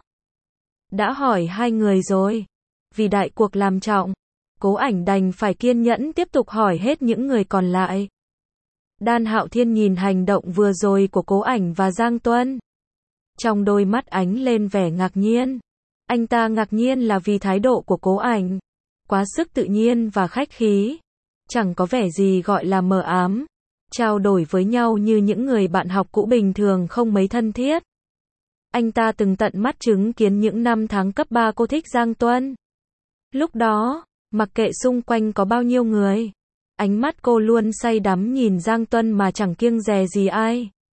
Đã hỏi hai người rồi. Vì đại cuộc làm trọng, Cố Ảnh đành phải kiên nhẫn tiếp tục hỏi hết những người còn lại. Đan Hạo Thiên nhìn hành động vừa rồi của Cố Ảnh và Giang Tuân. Trong đôi mắt ánh lên vẻ ngạc nhiên. Anh ta ngạc nhiên là vì thái độ của Cố Ảnh. Quá sức tự nhiên và khách khí. Chẳng có vẻ gì gọi là mờ ám. Trao đổi với nhau như những người bạn học cũ bình thường không mấy thân thiết. Anh ta từng tận mắt chứng kiến những năm tháng cấp ba cô thích Giang Tuân. Lúc đó, mặc kệ xung quanh có bao nhiêu người, ánh mắt cô luôn say đắm nhìn Giang Tuân mà chẳng kiêng dè gì ai.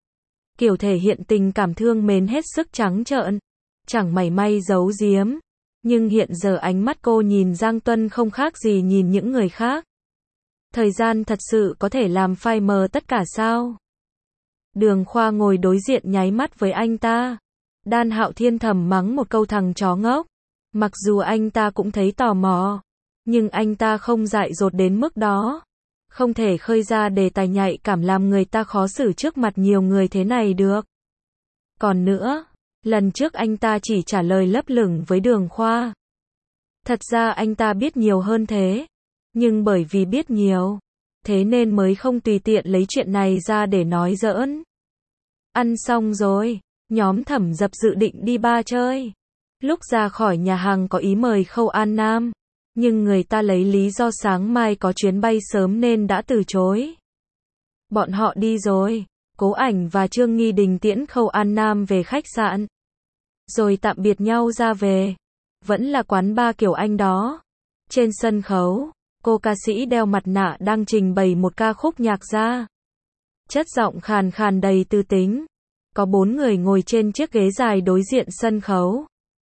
kiểu thể hiện tình cảm thương mến hết sức trắng trợn, chẳng mảy may giấu giếm. Nhưng hiện giờ ánh mắt cô nhìn Giang Tuân không khác gì nhìn những người khác. Thời gian thật sự có thể làm phai mờ tất cả sao? Đường Khoa ngồi đối diện nháy mắt với anh ta. Đan Hạo Thiên thầm mắng một câu thằng chó ngốc. Mặc dù anh ta cũng thấy tò mò, nhưng anh ta không dại dột đến mức đó. Không thể khơi ra đề tài nhạy cảm làm người ta khó xử trước mặt nhiều người thế này được. Còn nữa, lần trước anh ta chỉ trả lời lấp lửng với Đường Khoa. Thật ra anh ta biết nhiều hơn thế. Nhưng bởi vì biết nhiều, thế nên mới không tùy tiện lấy chuyện này ra để nói giỡn. Ăn xong rồi, nhóm Thẩm Dập dự định đi bar chơi. Lúc ra khỏi nhà hàng có ý mời Khâu An Nam, nhưng người ta lấy lý do sáng mai có chuyến bay sớm nên đã từ chối. Bọn họ đi rồi, Cố Ảnh và Trương Nghi Đình tiễn Khâu An Nam về khách sạn. Rồi tạm biệt nhau ra về. Vẫn là quán bar kiểu Anh đó. Trên sân khấu, cô ca sĩ đeo mặt nạ đang trình bày một ca khúc nhạc ra. Chất giọng khàn khàn đầy tư tính. Có bốn người ngồi trên chiếc ghế dài đối diện sân khấu.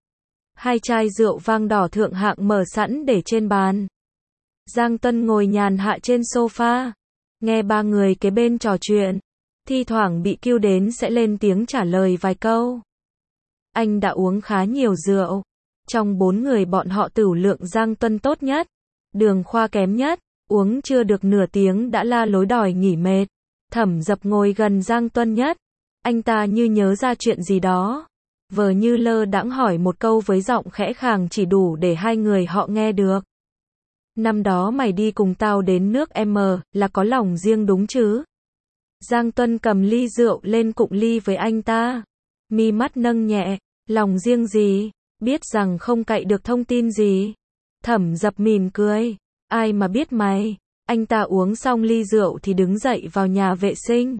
Hai chai rượu vang đỏ thượng hạng mở sẵn để trên bàn. Giang Tuân ngồi nhàn hạ trên sofa, nghe ba người kế bên trò chuyện, thi thoảng bị kêu đến sẽ lên tiếng trả lời vài câu. Anh đã uống khá nhiều rượu. Trong bốn người bọn họ tửu lượng Giang Tuân tốt nhất, Đường Khoa kém nhất, uống chưa được nửa tiếng đã la lối đòi nghỉ mệt. Thẩm Dập ngồi gần Giang Tuân nhất, anh ta như nhớ ra chuyện gì đó, vờ như lơ đãng hỏi một câu với giọng khẽ khàng chỉ đủ để hai người họ nghe được. Năm đó mày đi cùng tao đến nước M, là có lòng riêng đúng chứ? Giang Tuân cầm ly rượu lên cụng ly với anh ta, mi mắt nâng nhẹ, lòng riêng gì, biết rằng không cậy được thông tin gì. Thẩm Dập mỉm cười, ai mà biết mày. Anh ta uống xong ly rượu thì đứng dậy vào nhà vệ sinh.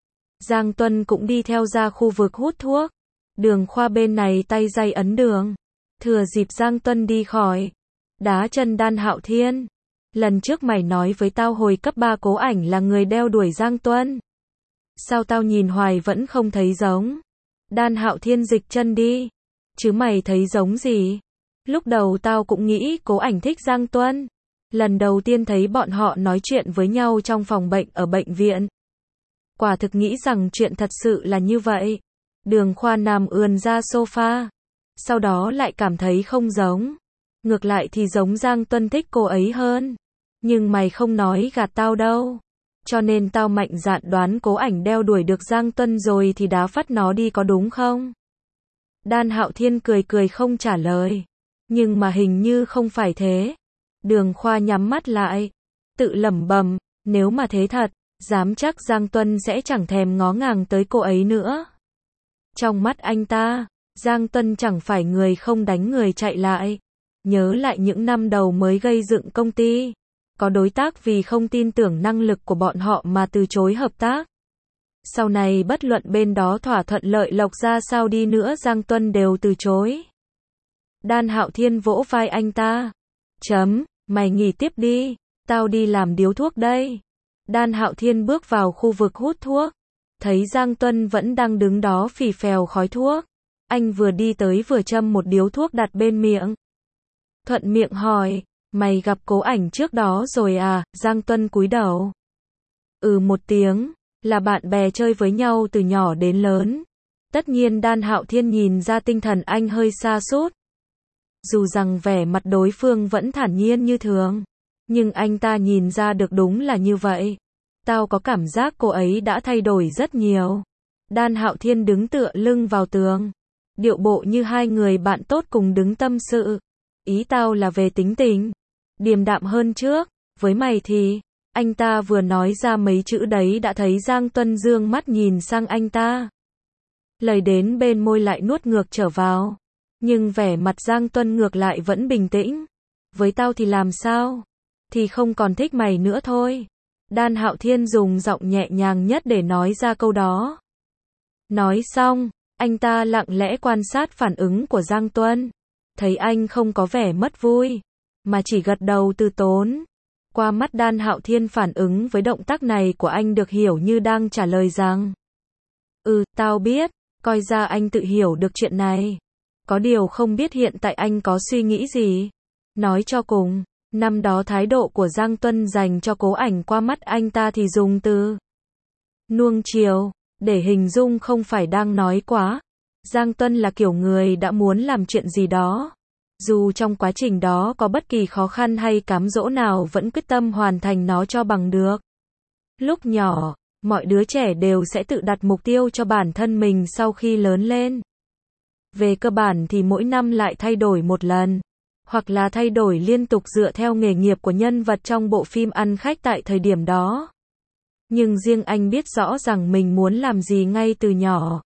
Giang Tuân cũng đi theo ra khu vực hút thuốc. Đường Khoa bên này tay day ấn đường. Thừa dịp Giang Tuân đi khỏi, đá chân Đan Hạo Thiên. Lần trước mày nói với tao hồi cấp ba Cố Ảnh là người đeo đuổi Giang Tuân. Sao tao nhìn hoài vẫn không thấy giống? Đan Hạo Thiên dịch chân đi. Chứ mày thấy giống gì? Lúc đầu tao cũng nghĩ Cố Ảnh thích Giang Tuân. Lần đầu tiên thấy bọn họ nói chuyện với nhau trong phòng bệnh ở bệnh viện. Quả thực nghĩ rằng chuyện thật sự là như vậy. Đường Khoa nằm ườn ra sofa. Sau đó lại cảm thấy không giống. Ngược lại thì giống Giang Tuân thích cô ấy hơn. Nhưng mày không nói gạt tao đâu. Cho nên tao mạnh dạn đoán Cố Ảnh đeo đuổi được Giang Tuân rồi thì đá phát nó đi có đúng không? Đan Hạo Thiên cười cười không trả lời. Nhưng mà hình như không phải thế. Đường Khoa nhắm mắt lại, tự lẩm bẩm, nếu mà thế thật, dám chắc Giang Tuân sẽ chẳng thèm ngó ngàng tới cô ấy nữa. Trong mắt anh ta, Giang Tuân chẳng phải người không đánh người chạy lại. Nhớ lại những năm đầu mới gây dựng công ty, có đối tác vì không tin tưởng năng lực của bọn họ mà từ chối hợp tác. Sau này bất luận bên đó thỏa thuận lợi lộc ra sao đi nữa Giang Tuân đều từ chối. Đan Hạo Thiên vỗ vai anh ta. Chấm, mày nghỉ tiếp đi, tao đi làm điếu thuốc đây. Đan Hạo Thiên bước vào khu vực hút thuốc, thấy Giang Tuân vẫn đang đứng đó phì phèo khói thuốc. Anh vừa đi tới vừa châm một điếu thuốc đặt bên miệng. Thuận miệng hỏi, mày gặp Cố Ảnh trước đó rồi à? Giang Tuân cúi đầu. Ừ một tiếng, là bạn bè chơi với nhau từ nhỏ đến lớn. Tất nhiên Đan Hạo Thiên nhìn ra tinh thần anh hơi sa sút. Dù rằng vẻ mặt đối phương vẫn thản nhiên như thường, nhưng anh ta nhìn ra được đúng là như vậy. Tao có cảm giác cô ấy đã thay đổi rất nhiều. Đan Hạo Thiên đứng tựa lưng vào tường, điệu bộ như hai người bạn tốt cùng đứng tâm sự. Ý tao là về tính tình, điềm đạm hơn trước. Với mày thì, anh ta vừa nói ra mấy chữ đấy đã thấy Giang Tuân dương mắt nhìn sang anh ta. Lời đến bên môi lại nuốt ngược trở vào. Nhưng vẻ mặt Giang Tuân ngược lại vẫn bình tĩnh. Với tao thì làm sao? Thì không còn thích mày nữa thôi. Đan Hạo Thiên dùng giọng nhẹ nhàng nhất để nói ra câu đó. Nói xong, anh ta lặng lẽ quan sát phản ứng của Giang Tuân. Thấy anh không có vẻ mất vui, mà chỉ gật đầu từ tốn. Qua mắt Đan Hạo Thiên phản ứng với động tác này của anh được hiểu như đang trả lời rằng Ừ, tao biết, coi ra anh tự hiểu được chuyện này. Có điều không biết hiện tại anh có suy nghĩ gì. Nói cho cùng, năm đó thái độ của Giang Tuân dành cho Cố Ảnh qua mắt anh ta thì dùng từ nuông chiều, để hình dung không phải đang nói quá. Giang Tuân là kiểu người đã muốn làm chuyện gì đó. Dù trong quá trình đó có bất kỳ khó khăn hay cám dỗ nào vẫn quyết tâm hoàn thành nó cho bằng được. Lúc nhỏ, mọi đứa trẻ đều sẽ tự đặt mục tiêu cho bản thân mình sau khi lớn lên. Về cơ bản thì mỗi năm lại thay đổi một lần, hoặc là thay đổi liên tục dựa theo nghề nghiệp của nhân vật trong bộ phim ăn khách tại thời điểm đó. Nhưng riêng anh biết rõ rằng mình muốn làm gì ngay từ nhỏ.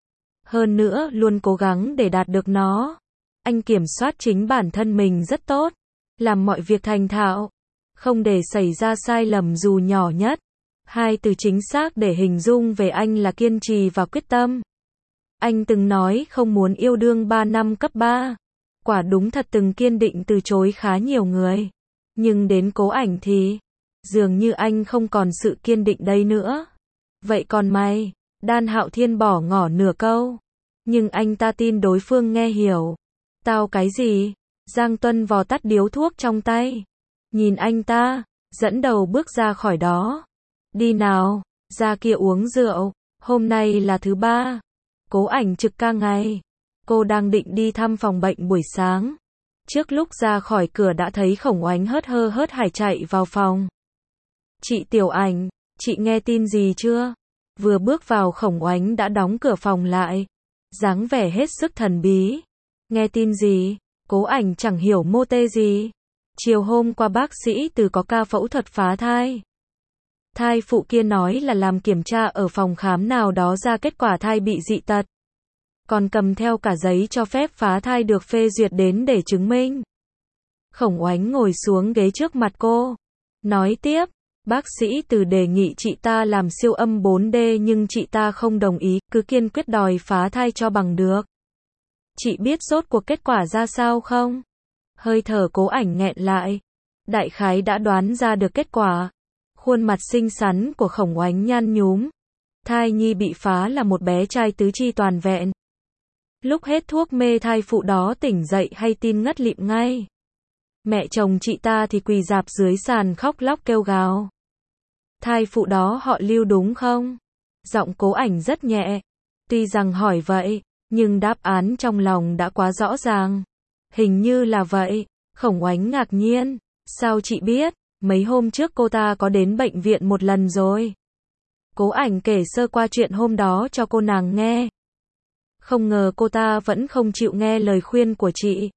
Hơn nữa, luôn cố gắng để đạt được nó. Anh kiểm soát chính bản thân mình rất tốt, làm mọi việc thành thạo, không để xảy ra sai lầm dù nhỏ nhất. Hai từ chính xác để hình dung về anh là kiên trì và quyết tâm. Anh từng nói không muốn yêu đương ba năm cấp ba. Quả đúng thật từng kiên định từ chối khá nhiều người. Nhưng đến Cố Ảnh thì, dường như anh không còn sự kiên định đấy nữa. Vậy còn mày? Đan Hạo Thiên bỏ ngỏ nửa câu. Nhưng anh ta tin đối phương nghe hiểu. Tao cái gì? Giang Tuân vò tắt điếu thuốc trong tay. Nhìn anh ta, dẫn đầu bước ra khỏi đó. Đi nào, ra kia uống rượu. Hôm nay là thứ ba. Cố Ảnh trực ca ngày. Cô đang định đi thăm phòng bệnh buổi sáng. Trước lúc ra khỏi cửa đã thấy Khổng Oánh hớt hơ hớt hải chạy vào phòng. Chị Tiểu Ảnh, chị nghe tin gì chưa? Vừa bước vào Khổng Oánh đã đóng cửa phòng lại. Dáng vẻ hết sức thần bí. Nghe tin gì? Cố Ảnh chẳng hiểu mô tê gì. Chiều hôm qua bác sĩ Từ có ca phẫu thuật phá thai. Thai phụ kia nói là làm kiểm tra ở phòng khám nào đó ra kết quả thai bị dị tật. Còn cầm theo cả giấy cho phép phá thai được phê duyệt đến để chứng minh. Khổng Oánh ngồi xuống ghế trước mặt cô. Nói tiếp, bác sĩ Từ đề nghị chị ta làm siêu âm bốn D nhưng chị ta không đồng ý, cứ kiên quyết đòi phá thai cho bằng được. Chị biết rốt cuộc kết quả ra sao không? Hơi thở Cố Ảnh nghẹn lại. Đại khái đã đoán ra được kết quả. Khuôn mặt xinh xắn của Khổng Oánh nhăn nhúm. Thai nhi bị phá là một bé trai tứ chi toàn vẹn. Lúc hết thuốc mê thai phụ đó tỉnh dậy hay tin ngất lịm ngay. Mẹ chồng chị ta thì quỳ rạp dưới sàn khóc lóc kêu gào. Thai phụ đó họ Lưu đúng không? Giọng Cố Ảnh rất nhẹ. Tuy rằng hỏi vậy, nhưng đáp án trong lòng đã quá rõ ràng. Hình như là vậy. Khổng Oánh ngạc nhiên. Sao chị biết? Mấy hôm trước cô ta có đến bệnh viện một lần rồi. Cố Ảnh kể sơ qua chuyện hôm đó cho cô nàng nghe. Không ngờ cô ta vẫn không chịu nghe lời khuyên của chị.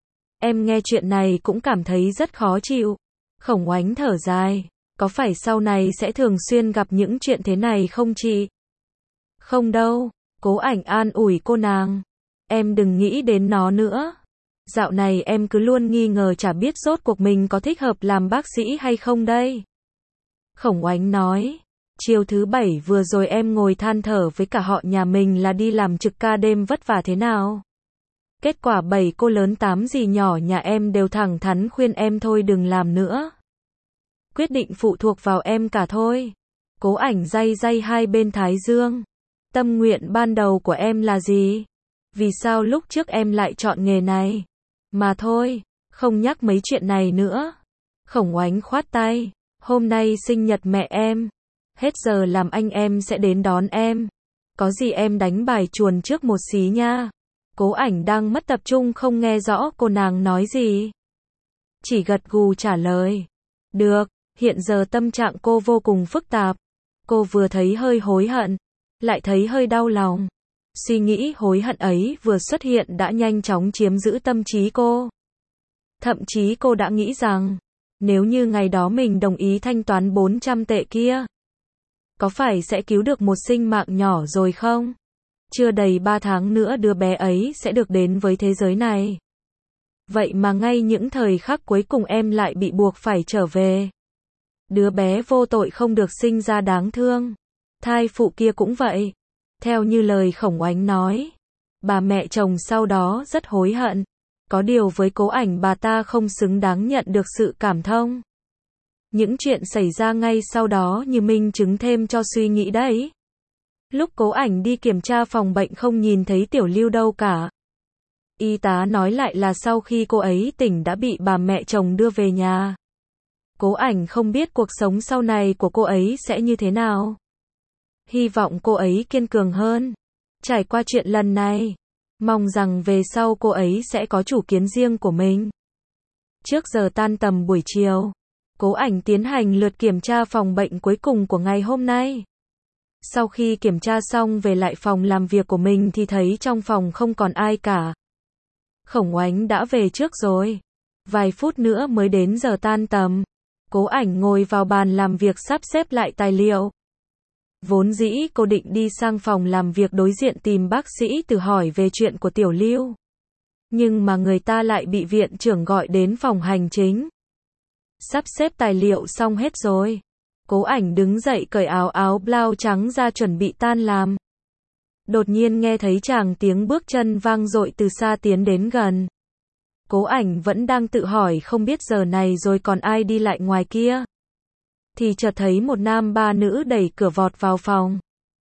Em nghe chuyện này cũng cảm thấy rất khó chịu. Khổng Oánh thở dài. Có phải sau này sẽ thường xuyên gặp những chuyện thế này không chị? Không đâu. Cố Ảnh an ủi cô nàng. Em đừng nghĩ đến nó nữa. Dạo này em cứ luôn nghi ngờ chả biết rốt cuộc mình có thích hợp làm bác sĩ hay không đây. Khổng Oánh nói. Chiều thứ bảy vừa rồi em ngồi than thở với cả họ nhà mình là đi làm trực ca đêm vất vả thế nào. Kết quả bảy cô lớn tám dì nhỏ nhà em đều thẳng thắn khuyên em thôi đừng làm nữa. Quyết định phụ thuộc vào em cả thôi. Cố Ảnh day day hai bên thái dương. Tâm nguyện ban đầu của em là gì? Vì sao lúc trước em lại chọn nghề này? Mà thôi, không nhắc mấy chuyện này nữa. Khổng Oánh khoát tay. Hôm nay sinh nhật mẹ em. Hết giờ làm anh em sẽ đến đón em. Có gì em đánh bài chuồn trước một xí nha. Cố Ảnh đang mất tập trung không nghe rõ cô nàng nói gì. Chỉ gật gù trả lời. Được, hiện giờ tâm trạng cô vô cùng phức tạp. Cô vừa thấy hơi hối hận, lại thấy hơi đau lòng. Suy nghĩ hối hận ấy vừa xuất hiện đã nhanh chóng chiếm giữ tâm trí cô. Thậm chí cô đã nghĩ rằng, nếu như ngày đó mình đồng ý thanh toán bốn trăm tệ kia, có phải sẽ cứu được một sinh mạng nhỏ rồi không? Chưa đầy ba tháng nữa đứa bé ấy sẽ được đến với thế giới này. Vậy mà ngay những thời khắc cuối cùng em lại bị buộc phải trở về. Đứa bé vô tội không được sinh ra đáng thương. Thai phụ kia cũng vậy. Theo như lời Khổng Oánh nói, bà mẹ chồng sau đó rất hối hận. Có điều với Cố Ảnh bà ta không xứng đáng nhận được sự cảm thông. Những chuyện xảy ra ngay sau đó như minh chứng thêm cho suy nghĩ đấy. Lúc Cố Ảnh đi kiểm tra phòng bệnh không nhìn thấy Tiểu Lưu đâu cả. Y tá nói lại là sau khi cô ấy tỉnh đã bị bà mẹ chồng đưa về nhà. Cố Ảnh không biết cuộc sống sau này của cô ấy sẽ như thế nào. Hy vọng cô ấy kiên cường hơn. Trải qua chuyện lần này, mong rằng về sau cô ấy sẽ có chủ kiến riêng của mình. Trước giờ tan tầm buổi chiều, Cố Ảnh tiến hành lượt kiểm tra phòng bệnh cuối cùng của ngày hôm nay. Sau khi kiểm tra xong về lại phòng làm việc của mình thì thấy trong phòng không còn ai cả. Khổng Oánh đã về trước rồi. Vài phút nữa mới đến giờ tan tầm. Cố Ảnh ngồi vào bàn làm việc sắp xếp lại tài liệu. Vốn dĩ cô định đi sang phòng làm việc đối diện tìm bác sĩ Từ hỏi về chuyện của Tiểu Lưu. Nhưng mà người ta lại bị viện trưởng gọi đến phòng hành chính. Sắp xếp tài liệu xong hết rồi. Cố Ảnh đứng dậy cởi áo áo blau trắng ra chuẩn bị tan làm. Đột nhiên nghe thấy chàng tiếng bước chân vang dội từ xa tiến đến gần. Cố Ảnh vẫn đang tự hỏi không biết giờ này rồi còn ai đi lại ngoài kia. Thì chợt thấy một nam ba nữ đẩy cửa vọt vào phòng.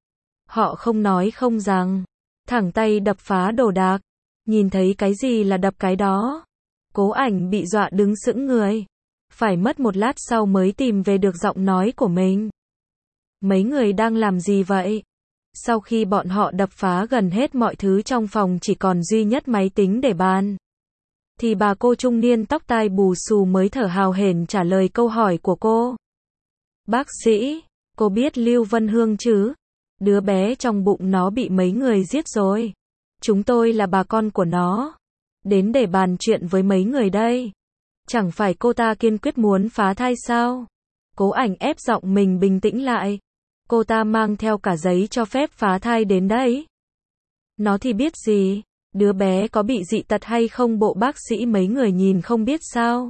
Họ không nói không rằng, thẳng tay đập phá đồ đạc. Nhìn thấy cái gì là đập cái đó. Cố Ảnh bị dọa đứng sững người. Phải mất một lát sau mới tìm về được giọng nói của mình. Mấy người đang làm gì vậy? Sau khi bọn họ đập phá gần hết mọi thứ trong phòng chỉ còn duy nhất máy tính để bàn. Thì bà cô trung niên tóc tai bù xù mới thở hào hển trả lời câu hỏi của cô. Bác sĩ, cô biết Lưu Vân Hương chứ? Đứa bé trong bụng nó bị mấy người giết rồi. Chúng tôi là bà con của nó. Đến để bàn chuyện với mấy người đây. Chẳng phải cô ta kiên quyết muốn phá thai sao? Cố Ảnh ép giọng mình bình tĩnh lại. Cô ta mang theo cả giấy cho phép phá thai đến đấy. Nó thì biết gì? Đứa bé có bị dị tật hay không bộ bác sĩ mấy người nhìn không biết sao?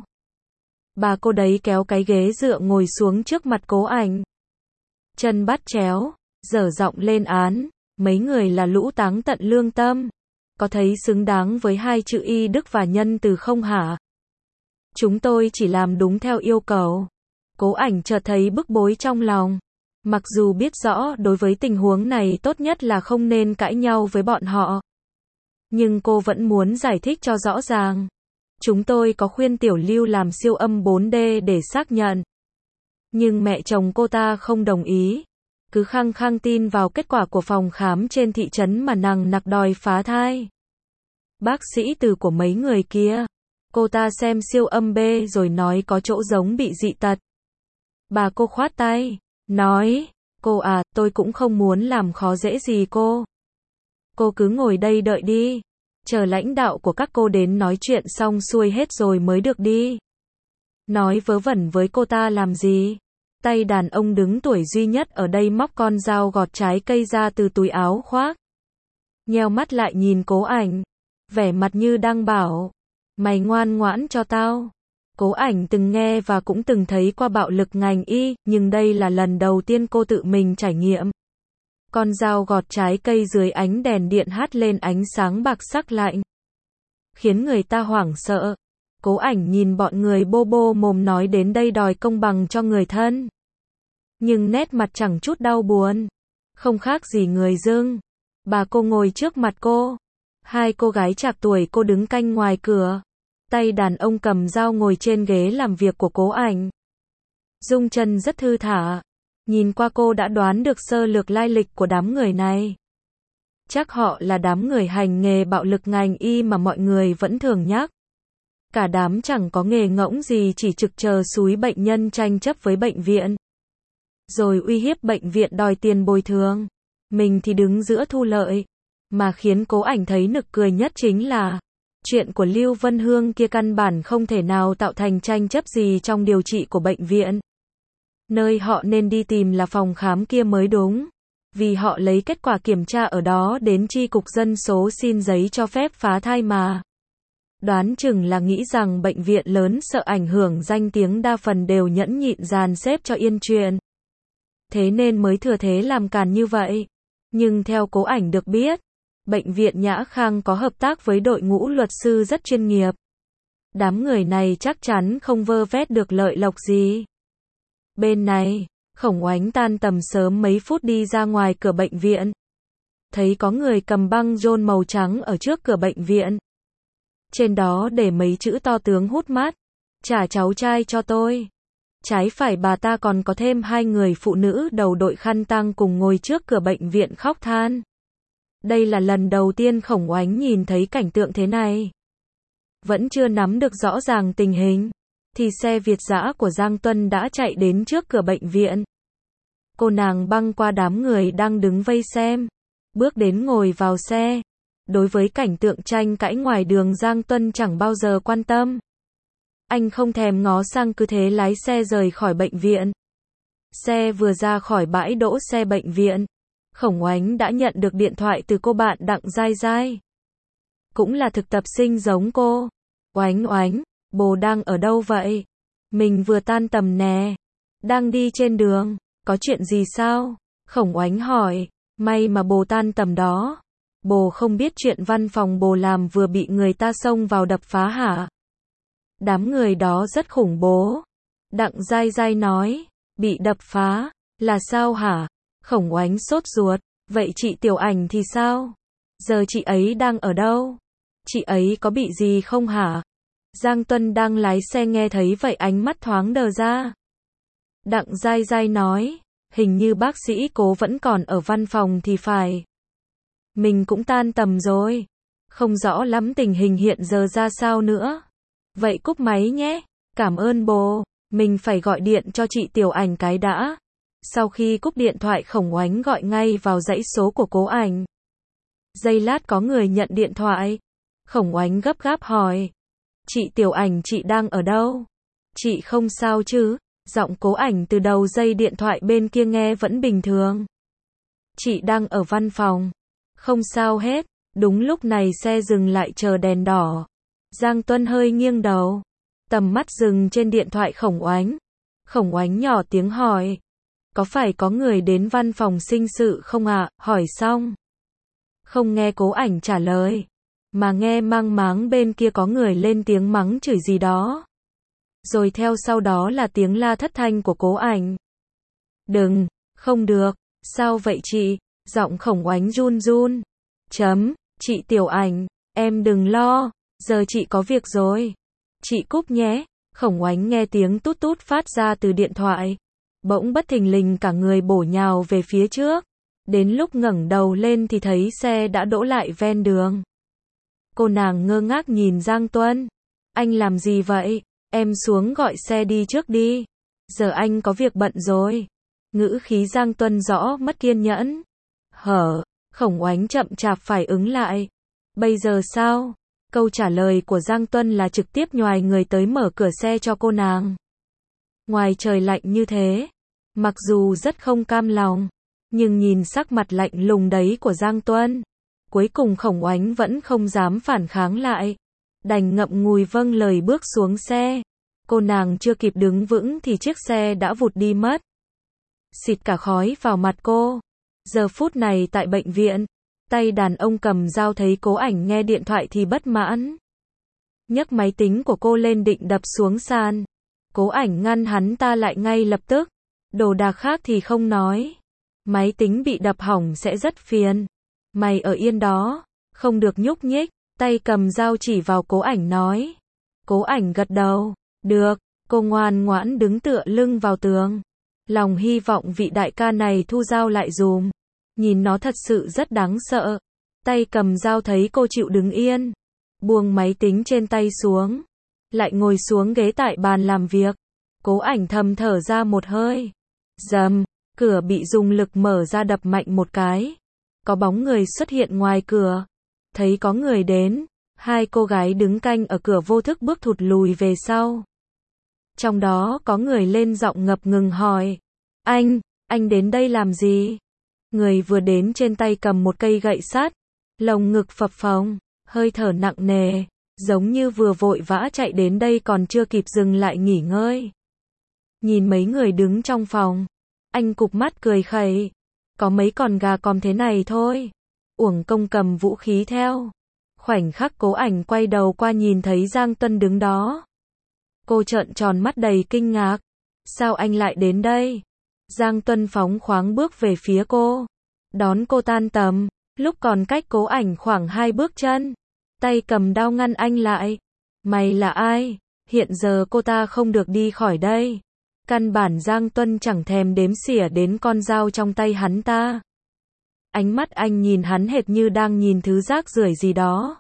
Bà cô đấy kéo cái ghế dựa ngồi xuống trước mặt Cố Ảnh. Chân bắt chéo, dở giọng lên án. Mấy người là lũ táng tận lương tâm. Có thấy xứng đáng với hai chữ y đức và nhân từ không hả? Chúng tôi chỉ làm đúng theo yêu cầu. Cố Ảnh chợt thấy bức bối trong lòng. Mặc dù biết rõ đối với tình huống này tốt nhất là không nên cãi nhau với bọn họ. Nhưng cô vẫn muốn giải thích cho rõ ràng. Chúng tôi có khuyên Tiểu Lưu làm siêu âm bốn D để xác nhận. Nhưng mẹ chồng cô ta không đồng ý. Cứ khăng khăng tin vào kết quả của phòng khám trên thị trấn mà nằng nặc đòi phá thai. Bác sĩ Từ của mấy người kia. Cô ta xem siêu âm B rồi nói có chỗ giống bị dị tật. Bà cô khoát tay. Nói, cô à, tôi cũng không muốn làm khó dễ gì cô. Cô cứ ngồi đây đợi đi. Chờ lãnh đạo của các cô đến nói chuyện xong xuôi hết rồi mới được đi. Nói vớ vẩn với cô ta làm gì? Tay đàn ông đứng tuổi duy nhất ở đây móc con dao gọt trái cây ra từ túi áo khoác. Nheo mắt lại nhìn Cố Ảnh. Vẻ mặt như đang bảo. Mày ngoan ngoãn cho tao. Cố Ảnh từng nghe và cũng từng thấy qua bạo lực ngành y, nhưng đây là lần đầu tiên cô tự mình trải nghiệm. Con dao gọt trái cây dưới ánh đèn điện hắt lên ánh sáng bạc sắc lạnh. Khiến người ta hoảng sợ. Cố Ảnh nhìn bọn người bô bô mồm nói đến đây đòi công bằng cho người thân. Nhưng nét mặt chẳng chút đau buồn. Không khác gì người dưng. Bà cô ngồi trước mặt cô. Hai cô gái trạc tuổi cô đứng canh ngoài cửa. Tay đàn ông cầm dao ngồi trên ghế làm việc của Cố Ảnh. Dung chân rất thư thả. Nhìn qua cô đã đoán được sơ lược lai lịch của đám người này. Chắc họ là đám người hành nghề bạo lực ngành y mà mọi người vẫn thường nhắc. Cả đám chẳng có nghề ngỗng gì chỉ trực chờ xúi bệnh nhân tranh chấp với bệnh viện. Rồi uy hiếp bệnh viện đòi tiền bồi thường. Mình thì đứng giữa thu lợi. Mà khiến Cố Ảnh thấy nực cười nhất chính là chuyện của Lưu Vân Hương kia căn bản không thể nào tạo thành tranh chấp gì trong điều trị của bệnh viện. Nơi họ nên đi tìm là phòng khám kia mới đúng. Vì họ lấy kết quả kiểm tra ở đó đến chi cục dân số xin giấy cho phép phá thai mà. Đoán chừng là nghĩ rằng bệnh viện lớn sợ ảnh hưởng danh tiếng đa phần đều nhẫn nhịn dàn xếp cho yên chuyện. Thế nên mới thừa thế làm càn như vậy. Nhưng theo Cố Ảnh được biết, bệnh viện Nhã Khang có hợp tác với đội ngũ luật sư rất chuyên nghiệp. Đám người này chắc chắn không vơ vét được lợi lộc gì. Bên này, Khổng Oánh tan tầm sớm mấy phút đi ra ngoài cửa bệnh viện. Thấy có người cầm băng rôn màu trắng ở trước cửa bệnh viện. Trên đó để mấy chữ to tướng hút mắt. Trả cháu trai cho tôi. Trái phải bà ta còn có thêm hai người phụ nữ đầu đội khăn tang cùng ngồi trước cửa bệnh viện khóc than. Đây là lần đầu tiên Khổng Oánh nhìn thấy cảnh tượng thế này. Vẫn chưa nắm được rõ ràng tình hình, thì xe Việt dã của Giang Tuân đã chạy đến trước cửa bệnh viện. Cô nàng băng qua đám người đang đứng vây xem, bước đến ngồi vào xe. Đối với cảnh tượng tranh cãi ngoài đường Giang Tuân chẳng bao giờ quan tâm. Anh không thèm ngó sang cứ thế lái xe rời khỏi bệnh viện. Xe vừa ra khỏi bãi đỗ xe bệnh viện, Khổng Oánh đã nhận được điện thoại từ cô bạn Đặng Giai Giai. Cũng là thực tập sinh giống cô. Oánh Oánh, bồ đang ở đâu vậy? Mình vừa tan tầm nè. Đang đi trên đường. Có chuyện gì sao? Khổng Oánh hỏi. May mà bồ tan tầm đó. Bồ không biết chuyện văn phòng bồ làm vừa bị người ta xông vào đập phá hả? Đám người đó rất khủng bố. Đặng Giai Giai nói. Bị đập phá? Là sao hả? Khổng Oánh sốt ruột. Vậy chị Tiểu Ảnh thì sao? Giờ chị ấy đang ở đâu? Chị ấy có bị gì không hả? Giang Tuân đang lái xe nghe thấy vậy ánh mắt thoáng đờ ra. Đặng Giai Giai nói. Hình như bác sĩ Cố vẫn còn ở văn phòng thì phải. Mình cũng tan tầm rồi. Không rõ lắm tình hình hiện giờ ra sao nữa. Vậy cúp máy nhé. Cảm ơn bồ. Mình phải gọi điện cho chị Tiểu Ảnh cái đã. Sau khi cúp điện thoại Khổng Oánh gọi ngay vào dãy số của Cố Ảnh. Giây lát có người nhận điện thoại. Khổng Oánh gấp gáp hỏi. Chị Tiểu Ảnh chị đang ở đâu? Chị không sao chứ? Giọng Cố Ảnh từ đầu dây điện thoại bên kia nghe vẫn bình thường. Chị đang ở văn phòng. Không sao hết. Đúng lúc này xe dừng lại chờ đèn đỏ. Giang Tuân hơi nghiêng đầu. Tầm mắt dừng trên điện thoại Khổng Oánh. Khổng Oánh nhỏ tiếng hỏi. Có phải có người đến văn phòng sinh sự không ạ? À? Hỏi xong. Không nghe Cố Ảnh trả lời. Mà nghe mang máng bên kia có người lên tiếng mắng chửi gì đó. Rồi theo sau đó là tiếng la thất thanh của Cố Ảnh. Đừng, không được, sao vậy chị? Giọng Khổng Oánh run run. Chấm, chị Tiểu Ảnh, em đừng lo, giờ chị có việc rồi. Chị cúp nhé. Khổng Oánh nghe tiếng tút tút phát ra từ điện thoại. Bỗng bất thình lình cả người bổ nhào về phía trước. Đến lúc ngẩng đầu lên thì thấy xe đã đỗ lại ven đường. Cô nàng ngơ ngác nhìn Giang Tuân. Anh làm gì vậy? Em xuống gọi xe đi trước đi. Giờ anh có việc bận rồi. Ngữ khí Giang Tuân rõ mất kiên nhẫn. Hở, Khổng Oánh chậm chạp phải ứng lại. Bây giờ sao? Câu trả lời của Giang Tuân là trực tiếp nhoài người tới mở cửa xe cho cô nàng. Ngoài trời lạnh như thế, mặc dù rất không cam lòng, nhưng nhìn sắc mặt lạnh lùng đấy của Giang Tuân, cuối cùng Khổng Oánh vẫn không dám phản kháng lại. Đành ngậm ngùi vâng lời bước xuống xe. Cô nàng chưa kịp đứng vững thì chiếc xe đã vụt đi mất. Xịt cả khói vào mặt cô. Giờ phút này tại bệnh viện, tay đàn ông cầm dao thấy Cố Ảnh nghe điện thoại thì bất mãn. Nhấc máy tính của cô lên định đập xuống sàn. Cố Ảnh ngăn hắn ta lại ngay lập tức. Đồ đạc khác thì không nói. Máy tính bị đập hỏng sẽ rất phiền. Mày ở yên đó, không được nhúc nhích. Tay cầm dao chỉ vào Cố Ảnh nói. Cố Ảnh gật đầu. Được, cô ngoan ngoãn đứng tựa lưng vào tường. Lòng hy vọng vị đại ca này thu dao lại dùm. Nhìn nó thật sự rất đáng sợ. Tay cầm dao thấy cô chịu đứng yên. Buông máy tính trên tay xuống. Lại ngồi xuống ghế tại bàn làm việc. Cố Ảnh thầm thở ra một hơi. Dầm, cửa bị dùng lực mở ra đập mạnh một cái. Có bóng người xuất hiện ngoài cửa. Thấy có người đến, hai cô gái đứng canh ở cửa vô thức bước thụt lùi về sau. Trong đó có người lên giọng ngập ngừng hỏi. Anh, anh đến đây làm gì? Người vừa đến trên tay cầm một cây gậy sắt. Lồng ngực phập phồng, hơi thở nặng nề. Giống như vừa vội vã chạy đến đây còn chưa kịp dừng lại nghỉ ngơi. Nhìn mấy người đứng trong phòng. Anh cụp mắt cười khẩy. Có mấy con gà con thế này thôi. Uổng công cầm vũ khí theo. Khoảnh khắc Cố Ảnh quay đầu qua nhìn thấy Giang Tuân đứng đó. Cô trợn tròn mắt đầy kinh ngạc. Sao anh lại đến đây? Giang Tuân phóng khoáng bước về phía cô. Đón cô tan tầm, lúc còn cách Cố Ảnh khoảng hai bước chân. Tay cầm đao ngăn anh lại. Mày là ai? Hiện giờ cô ta không được đi khỏi đây. Căn bản Giang Tuân chẳng thèm đếm xỉa đến con dao trong tay hắn ta. Ánh mắt anh nhìn hắn hệt như đang nhìn thứ rác rưởi gì đó.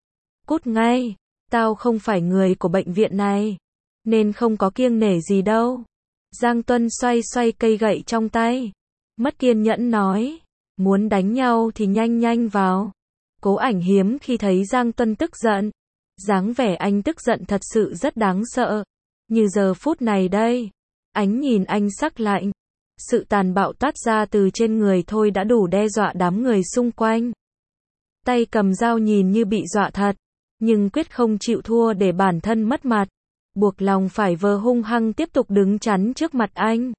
Cút ngay, tao không phải người của bệnh viện này, nên không có kiêng nể gì đâu. Giang Tuân xoay xoay cây gậy trong tay. Mất kiên nhẫn nói, muốn đánh nhau thì nhanh nhanh vào. Cố Ảnh hiếm khi thấy Giang Tuân tức giận. Dáng vẻ anh tức giận thật sự rất đáng sợ. Như giờ phút này đây. Ánh nhìn anh sắc lạnh. Sự tàn bạo toát ra từ trên người thôi đã đủ đe dọa đám người xung quanh. Tay cầm dao nhìn như bị dọa thật. Nhưng quyết không chịu thua để bản thân mất mặt. Buộc lòng phải vờ hung hăng tiếp tục đứng chắn trước mặt anh.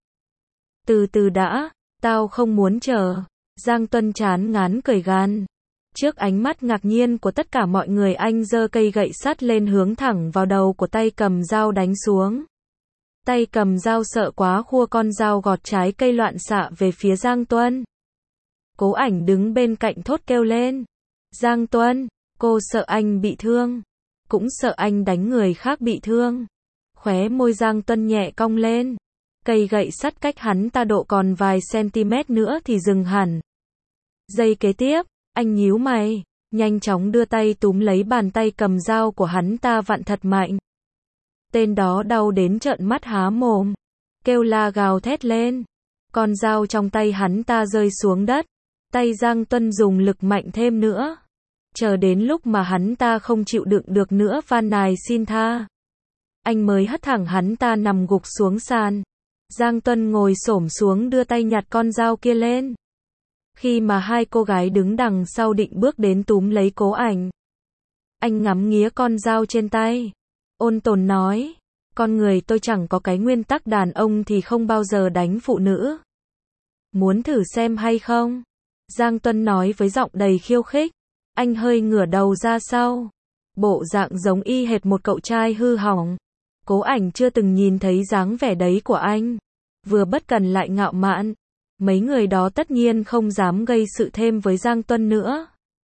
Từ từ đã, tao không muốn chờ. Giang Tuân chán ngán cười gan. Trước ánh mắt ngạc nhiên của tất cả mọi người anh giơ cây gậy sắt lên hướng thẳng vào đầu của tay cầm dao đánh xuống. Tay cầm dao sợ quá khua con dao gọt trái cây loạn xạ về phía Giang Tuân. Cố Ảnh đứng bên cạnh thốt kêu lên. Giang Tuân, cô sợ anh bị thương. Cũng sợ anh đánh người khác bị thương. Khóe môi Giang Tuân nhẹ cong lên. Cây gậy sắt cách hắn ta độ còn vài centimet nữa thì dừng hẳn. Giây kế tiếp, anh nhíu mày, nhanh chóng đưa tay túm lấy bàn tay cầm dao của hắn ta vặn thật mạnh. Tên đó đau đến trợn mắt há mồm, kêu la gào thét lên. Con dao trong tay hắn ta rơi xuống đất. Tay Giang Tuân dùng lực mạnh thêm nữa. Chờ đến lúc mà hắn ta không chịu đựng được nữa van nài xin tha. Anh mới hất thẳng hắn ta nằm gục xuống sàn. Giang Tuân ngồi xổm xuống đưa tay nhặt con dao kia lên. Khi mà hai cô gái đứng đằng sau định bước đến túm lấy Cố Ảnh. Anh ngắm nghía con dao trên tay. Ôn tồn nói, con người tôi chẳng có cái nguyên tắc đàn ông thì không bao giờ đánh phụ nữ. Muốn thử xem hay không? Giang Tuân nói với giọng đầy khiêu khích. Anh hơi ngửa đầu ra sau. Bộ dạng giống y hệt một cậu trai hư hỏng. Cố Ảnh chưa từng nhìn thấy dáng vẻ đấy của anh. Vừa bất cần lại ngạo mạn. Mấy người đó tất nhiên không dám gây sự thêm với Giang Tuân nữa.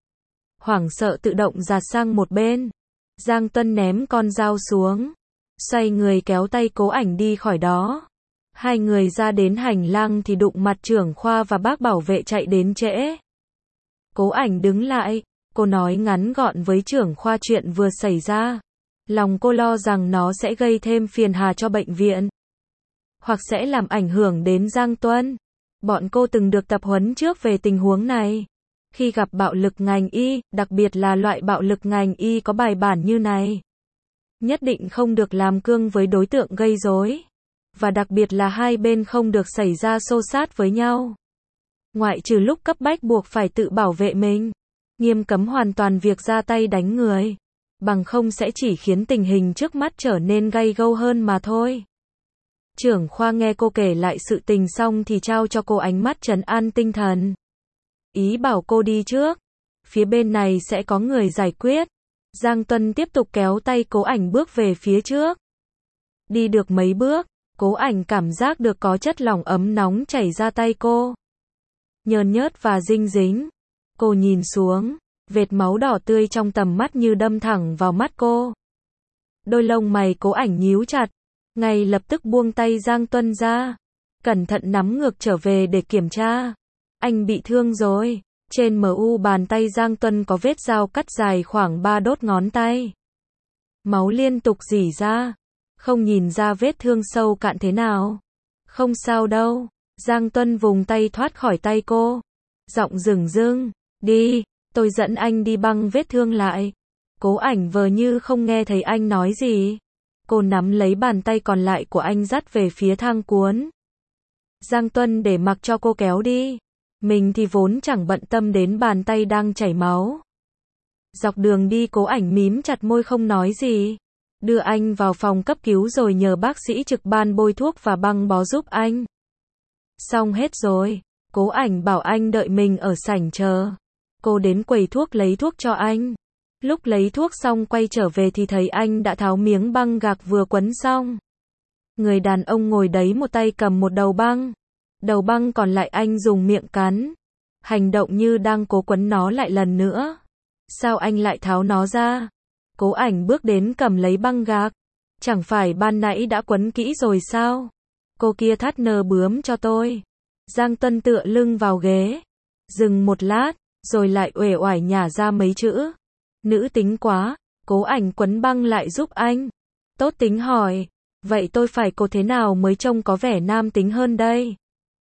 Hoảng sợ tự động giạt sang một bên. Giang Tuân ném con dao xuống. Xoay người kéo tay Cố Ảnh đi khỏi đó. Hai người ra đến hành lang thì đụng mặt trưởng khoa và bác bảo vệ chạy đến trễ. Cố Ảnh đứng lại. Cô nói ngắn gọn với trưởng khoa chuyện vừa xảy ra. Lòng cô lo rằng nó sẽ gây thêm phiền hà cho bệnh viện. Hoặc sẽ làm ảnh hưởng đến Giang Tuân. Bọn cô từng được tập huấn trước về tình huống này. Khi gặp bạo lực ngành y, đặc biệt là loại bạo lực ngành y có bài bản như này. Nhất định không được làm cương với đối tượng gây rối. Và đặc biệt là hai bên không được xảy ra xô xát với nhau. Ngoại trừ lúc cấp bách buộc phải tự bảo vệ mình. Nghiêm cấm hoàn toàn việc ra tay đánh người. Bằng không sẽ chỉ khiến tình hình trước mắt trở nên gay gâu hơn mà thôi. Trưởng khoa nghe cô kể lại sự tình xong thì trao cho cô ánh mắt trấn an tinh thần. Ý bảo cô đi trước. Phía bên này sẽ có người giải quyết. Giang Tuân tiếp tục kéo tay Cố Ảnh bước về phía trước. Đi được mấy bước, Cố Ảnh cảm giác được có chất lỏng ấm nóng chảy ra tay cô. Nhờn nhớt và dinh dính. Cô nhìn xuống, vệt máu đỏ tươi trong tầm mắt như đâm thẳng vào mắt cô. Đôi lông mày Cố Ảnh nhíu chặt. Ngay lập tức buông tay Giang Tuân ra. Cẩn thận nắm ngược trở về để kiểm tra. Anh bị thương rồi. Trên mu bàn tay Giang Tuân có vết dao cắt dài khoảng ba đốt ngón tay. Máu liên tục rỉ ra. Không nhìn ra vết thương sâu cạn thế nào. Không sao đâu. Giang Tuân vùng tay thoát khỏi tay cô. Giọng dửng dưng. Đi, tôi dẫn anh đi băng vết thương lại. Cố Ảnh vờ như không nghe thấy anh nói gì. Cô nắm lấy bàn tay còn lại của anh dắt về phía thang cuốn. Giang Tuân để mặc cho cô kéo đi. Mình thì vốn chẳng bận tâm đến bàn tay đang chảy máu. Dọc đường đi Cố Ảnh mím chặt môi không nói gì. Đưa anh vào phòng cấp cứu rồi nhờ bác sĩ trực ban bôi thuốc và băng bó giúp anh. Xong hết rồi. Cố Ảnh bảo anh đợi mình ở sảnh chờ. Cô đến quầy thuốc lấy thuốc cho anh. Lúc lấy thuốc xong quay trở về thì thấy anh đã tháo miếng băng gạc vừa quấn xong. Người đàn ông ngồi đấy một tay cầm một đầu băng. Đầu băng còn lại anh dùng miệng cắn. Hành động như đang cố quấn nó lại lần nữa. Sao anh lại tháo nó ra? Cố Ảnh bước đến cầm lấy băng gạc. Chẳng phải ban nãy đã quấn kỹ rồi sao? Cô kia thắt nơ bướm cho tôi. Giang Tuân tựa lưng vào ghế. Dừng một lát, rồi lại uể oải nhả ra mấy chữ. Nữ tính quá. Cố Ảnh quấn băng lại giúp anh. Tốt tính hỏi. Vậy tôi phải cố thế nào mới trông có vẻ nam tính hơn đây?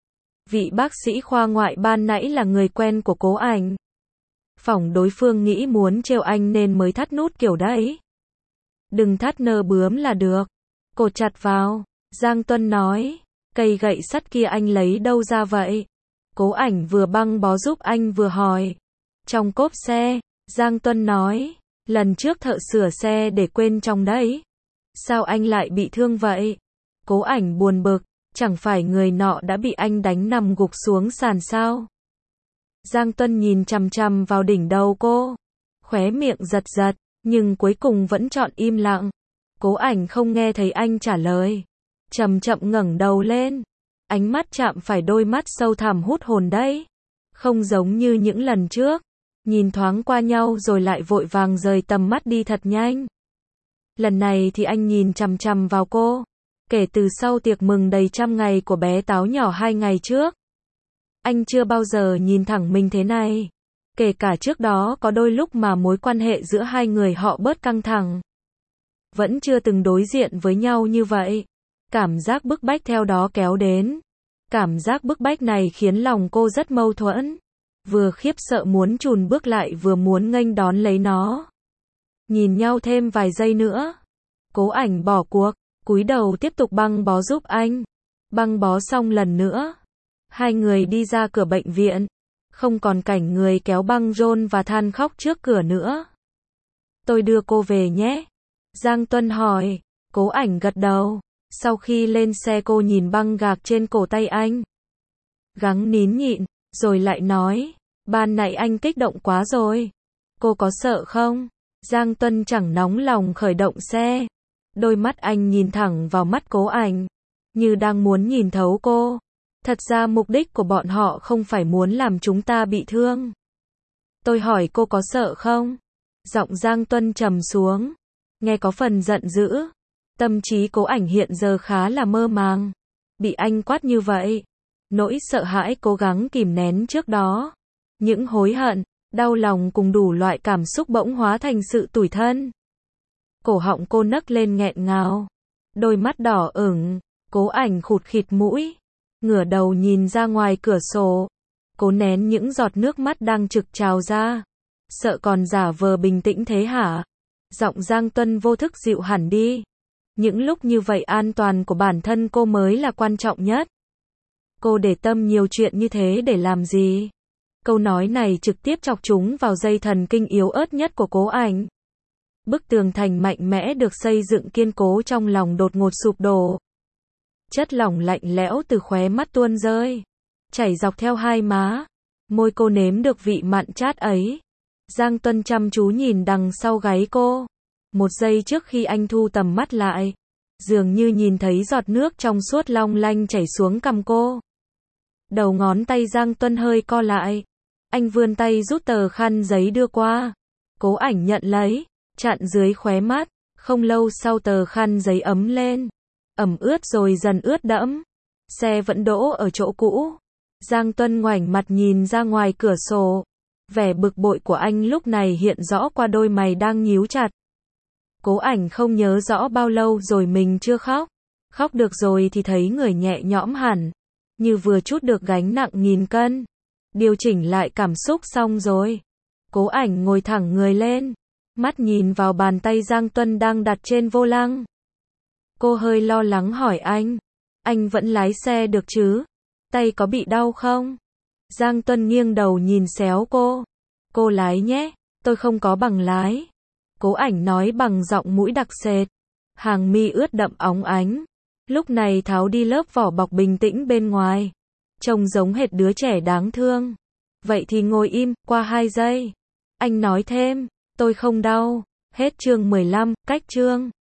Vị bác sĩ khoa ngoại ban nãy là người quen của Cố Ảnh. Phỏng đối phương nghĩ muốn trêu anh nên mới thắt nút kiểu đấy. Đừng thắt nơ bướm là được. Cột chặt vào. Giang Tuân nói. Cây gậy sắt kia anh lấy đâu ra vậy? Cố Ảnh vừa băng bó giúp anh vừa hỏi. Trong cốp xe. Giang Tuân nói. Lần trước thợ sửa xe để quên trong đấy. Sao anh lại bị thương vậy? Cố Ảnh buồn bực. Chẳng phải người nọ đã bị anh đánh nằm gục xuống sàn sao? Giang Tuân nhìn chằm chằm vào đỉnh đầu cô. Khóe miệng giật giật, nhưng cuối cùng vẫn chọn im lặng. Cố Ảnh không nghe thấy anh trả lời. Chậm chậm ngẩng đầu lên. Ánh mắt chạm phải đôi mắt sâu thẳm hút hồn đấy. Không giống như những lần trước. Nhìn thoáng qua nhau rồi lại vội vàng rời tầm mắt đi thật nhanh. Lần này thì anh nhìn chằm chằm vào cô. Kể từ sau tiệc mừng đầy trăm ngày của bé Táo nhỏ hai ngày trước. Anh chưa bao giờ nhìn thẳng mình thế này. Kể cả trước đó có đôi lúc mà mối quan hệ giữa hai người họ bớt căng thẳng. Vẫn chưa từng đối diện với nhau như vậy. Cảm giác bức bách theo đó kéo đến. Cảm giác bức bách này khiến lòng cô rất mâu thuẫn. Vừa khiếp sợ muốn chùn bước lại vừa muốn nghênh đón lấy nó. Nhìn nhau thêm vài giây nữa. Cố Ảnh bỏ cuộc, cúi đầu tiếp tục băng bó giúp anh. Băng bó xong lần nữa. Hai người đi ra cửa bệnh viện. Không còn cảnh người kéo băng rôn và than khóc trước cửa nữa. Tôi đưa cô về nhé. Giang Tuân hỏi. Cố Ảnh gật đầu. Sau khi lên xe cô nhìn băng gạc trên cổ tay anh. Gắng nín nhịn, rồi lại nói. Ban nãy anh kích động quá rồi. Cô có sợ không? Giang Tuân chẳng nóng lòng khởi động xe. Đôi mắt anh nhìn thẳng vào mắt Cố Ảnh. Như đang muốn nhìn thấu cô. Thật ra mục đích của bọn họ không phải muốn làm chúng ta bị thương. Tôi hỏi cô có sợ không? Giọng Giang Tuân trầm xuống. Nghe có phần giận dữ. Tâm trí Cố Ảnh hiện giờ khá là mơ màng. Bị anh quát như vậy. Nỗi sợ hãi cố gắng kìm nén trước đó. Những hối hận, đau lòng cùng đủ loại cảm xúc bỗng hóa thành sự tủi thân. Cổ họng cô nấc lên nghẹn ngào. Đôi mắt đỏ ửng. Cố Ảnh khụt khịt mũi. Ngửa đầu nhìn ra ngoài cửa sổ. Cố nén những giọt nước mắt đang trực trào ra. Sợ còn giả vờ bình tĩnh thế hả? Giọng Giang Tuân vô thức dịu hẳn đi. Những lúc như vậy an toàn của bản thân cô mới là quan trọng nhất. Cô để tâm nhiều chuyện như thế để làm gì? Câu nói này trực tiếp chọc chúng vào dây thần kinh yếu ớt nhất của Cố Ảnh. Bức tường thành mạnh mẽ được xây dựng kiên cố trong lòng đột ngột sụp đổ. Chất lỏng lạnh lẽo từ khóe mắt tuôn rơi. Chảy dọc theo hai má. Môi cô nếm được vị mặn chát ấy. Giang Tuân chăm chú nhìn đằng sau gáy cô. Một giây trước khi anh thu tầm mắt lại. Dường như nhìn thấy giọt nước trong suốt long lanh chảy xuống cằm cô. Đầu ngón tay Giang Tuân hơi co lại. Anh vươn tay rút tờ khăn giấy đưa qua. Cố Ảnh nhận lấy. Chặn dưới khóe mắt. Không lâu sau tờ khăn giấy ấm lên. Ẩm ướt rồi dần ướt đẫm. Xe vẫn đỗ ở chỗ cũ. Giang Tuân ngoảnh mặt nhìn ra ngoài cửa sổ. Vẻ bực bội của anh lúc này hiện rõ qua đôi mày đang nhíu chặt. Cố Ảnh không nhớ rõ bao lâu rồi mình chưa khóc. Khóc được rồi thì thấy người nhẹ nhõm hẳn. Như vừa trút được gánh nặng nghìn cân. Điều chỉnh lại cảm xúc xong rồi. Cố Ảnh ngồi thẳng người lên. Mắt nhìn vào bàn tay Giang Tuân đang đặt trên vô lăng. Cô hơi lo lắng hỏi anh. Anh vẫn lái xe được chứ? Tay có bị đau không? Giang Tuân nghiêng đầu nhìn xéo cô. Cô lái nhé, tôi không có bằng lái. Cố Ảnh nói bằng giọng mũi đặc sệt. Hàng mi ướt đậm óng ánh. Lúc này tháo đi lớp vỏ bọc bình tĩnh bên ngoài. Trông giống hệt đứa trẻ đáng thương. Vậy thì ngồi im, qua hai giây. Anh nói thêm, tôi không đau. Hết chương mười lăm, cách chương.